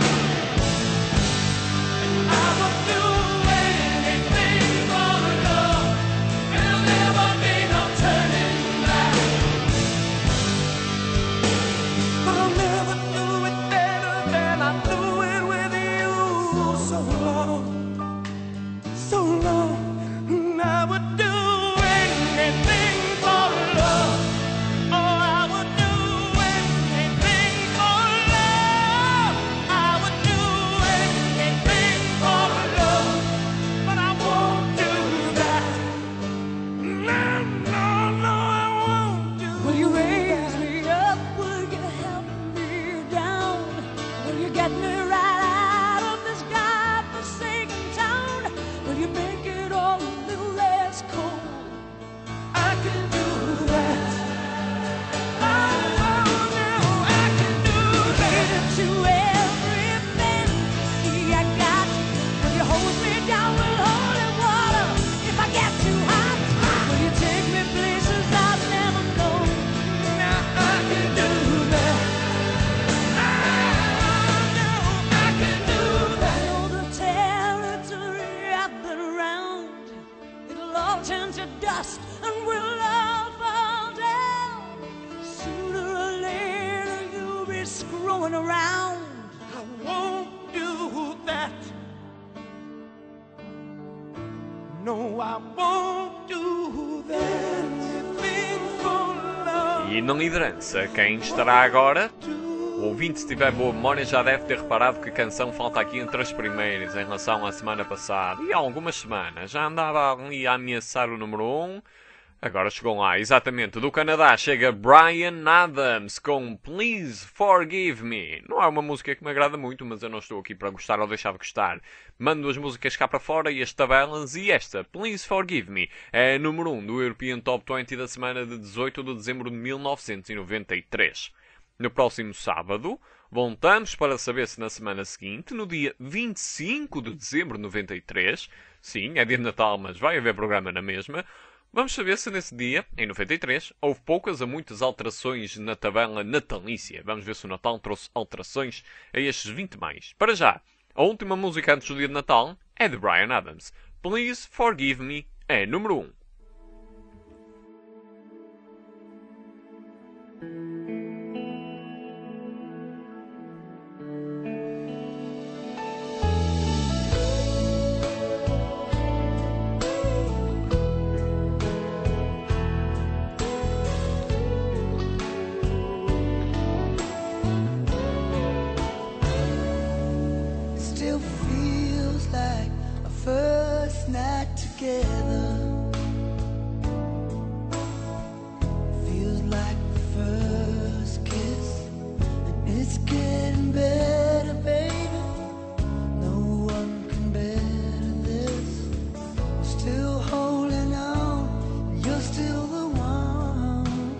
I will do anything for love, and there'll never be no turning back. But I'll never do it better than I do it with you. So long, and I would do anything for love. Oh, I would do anything for love. I would do anything for love, but I won't do that. No, I won't do that. Will you raise me up? Will you help me down? Will you get me right out of this godforsaken town? Will you make it all a little less cold? I can do that. Oh, no, I can do that. To every fantasy I got, will you hold me down with holy water if I get too hot? Will you take me places I've never known? Now I can do that. Oh, no, I can do I that. know the territory I've been around. It'll all turn to dust and we'll all fall down. Sooner or later you'll be screwing around. I won't do that. No, I won't do that. Anything for love. E na liderança, quem estará agora? O ouvinte, se tiver boa memória, já deve ter reparado que a canção falta aqui entre as primeiras em relação à semana passada. E há algumas semanas já andava ali a ameaçar o número 1. Agora chegou lá, exatamente, do Canadá chega Bryan Adams com Please Forgive Me. Não é uma música que me agrada muito, mas eu não estou aqui para gostar ou deixar de gostar. Mando as músicas cá para fora e as tabelas, e esta, Please Forgive Me, é a número 1 do European Top 20 da semana de 18 de dezembro de 1993. No próximo sábado, voltamos para saber se na semana seguinte, no dia 25 de dezembro de 93, sim, é dia de Natal, mas vai haver programa na mesma, vamos saber se nesse dia, em 93, houve poucas a muitas alterações na tabela natalícia. Vamos ver se o Natal trouxe alterações a estes 20 mais. Para já, a última música antes do dia de Natal é de Bryan Adams. Please Forgive Me é número 1. It still feels like a first night together. Feels like the first kiss, and it's getting better, baby. No one can better this. I'm still holding on, and you're still the one.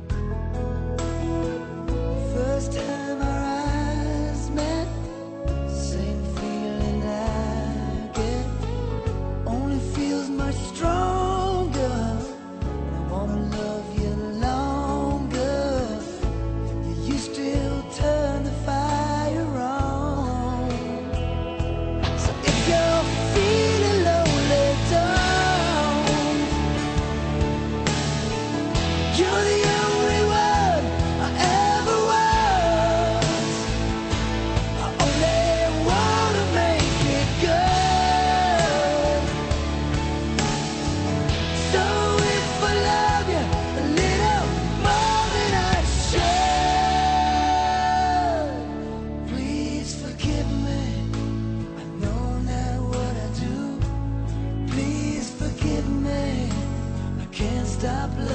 First time our eyes met, same feeling I get, only feels much stronger. And I wanna love you longer. You still turn the fire on. So if you're feeling lonely, don't. You're the only one I ever was. I only wanna make it good. stop loving.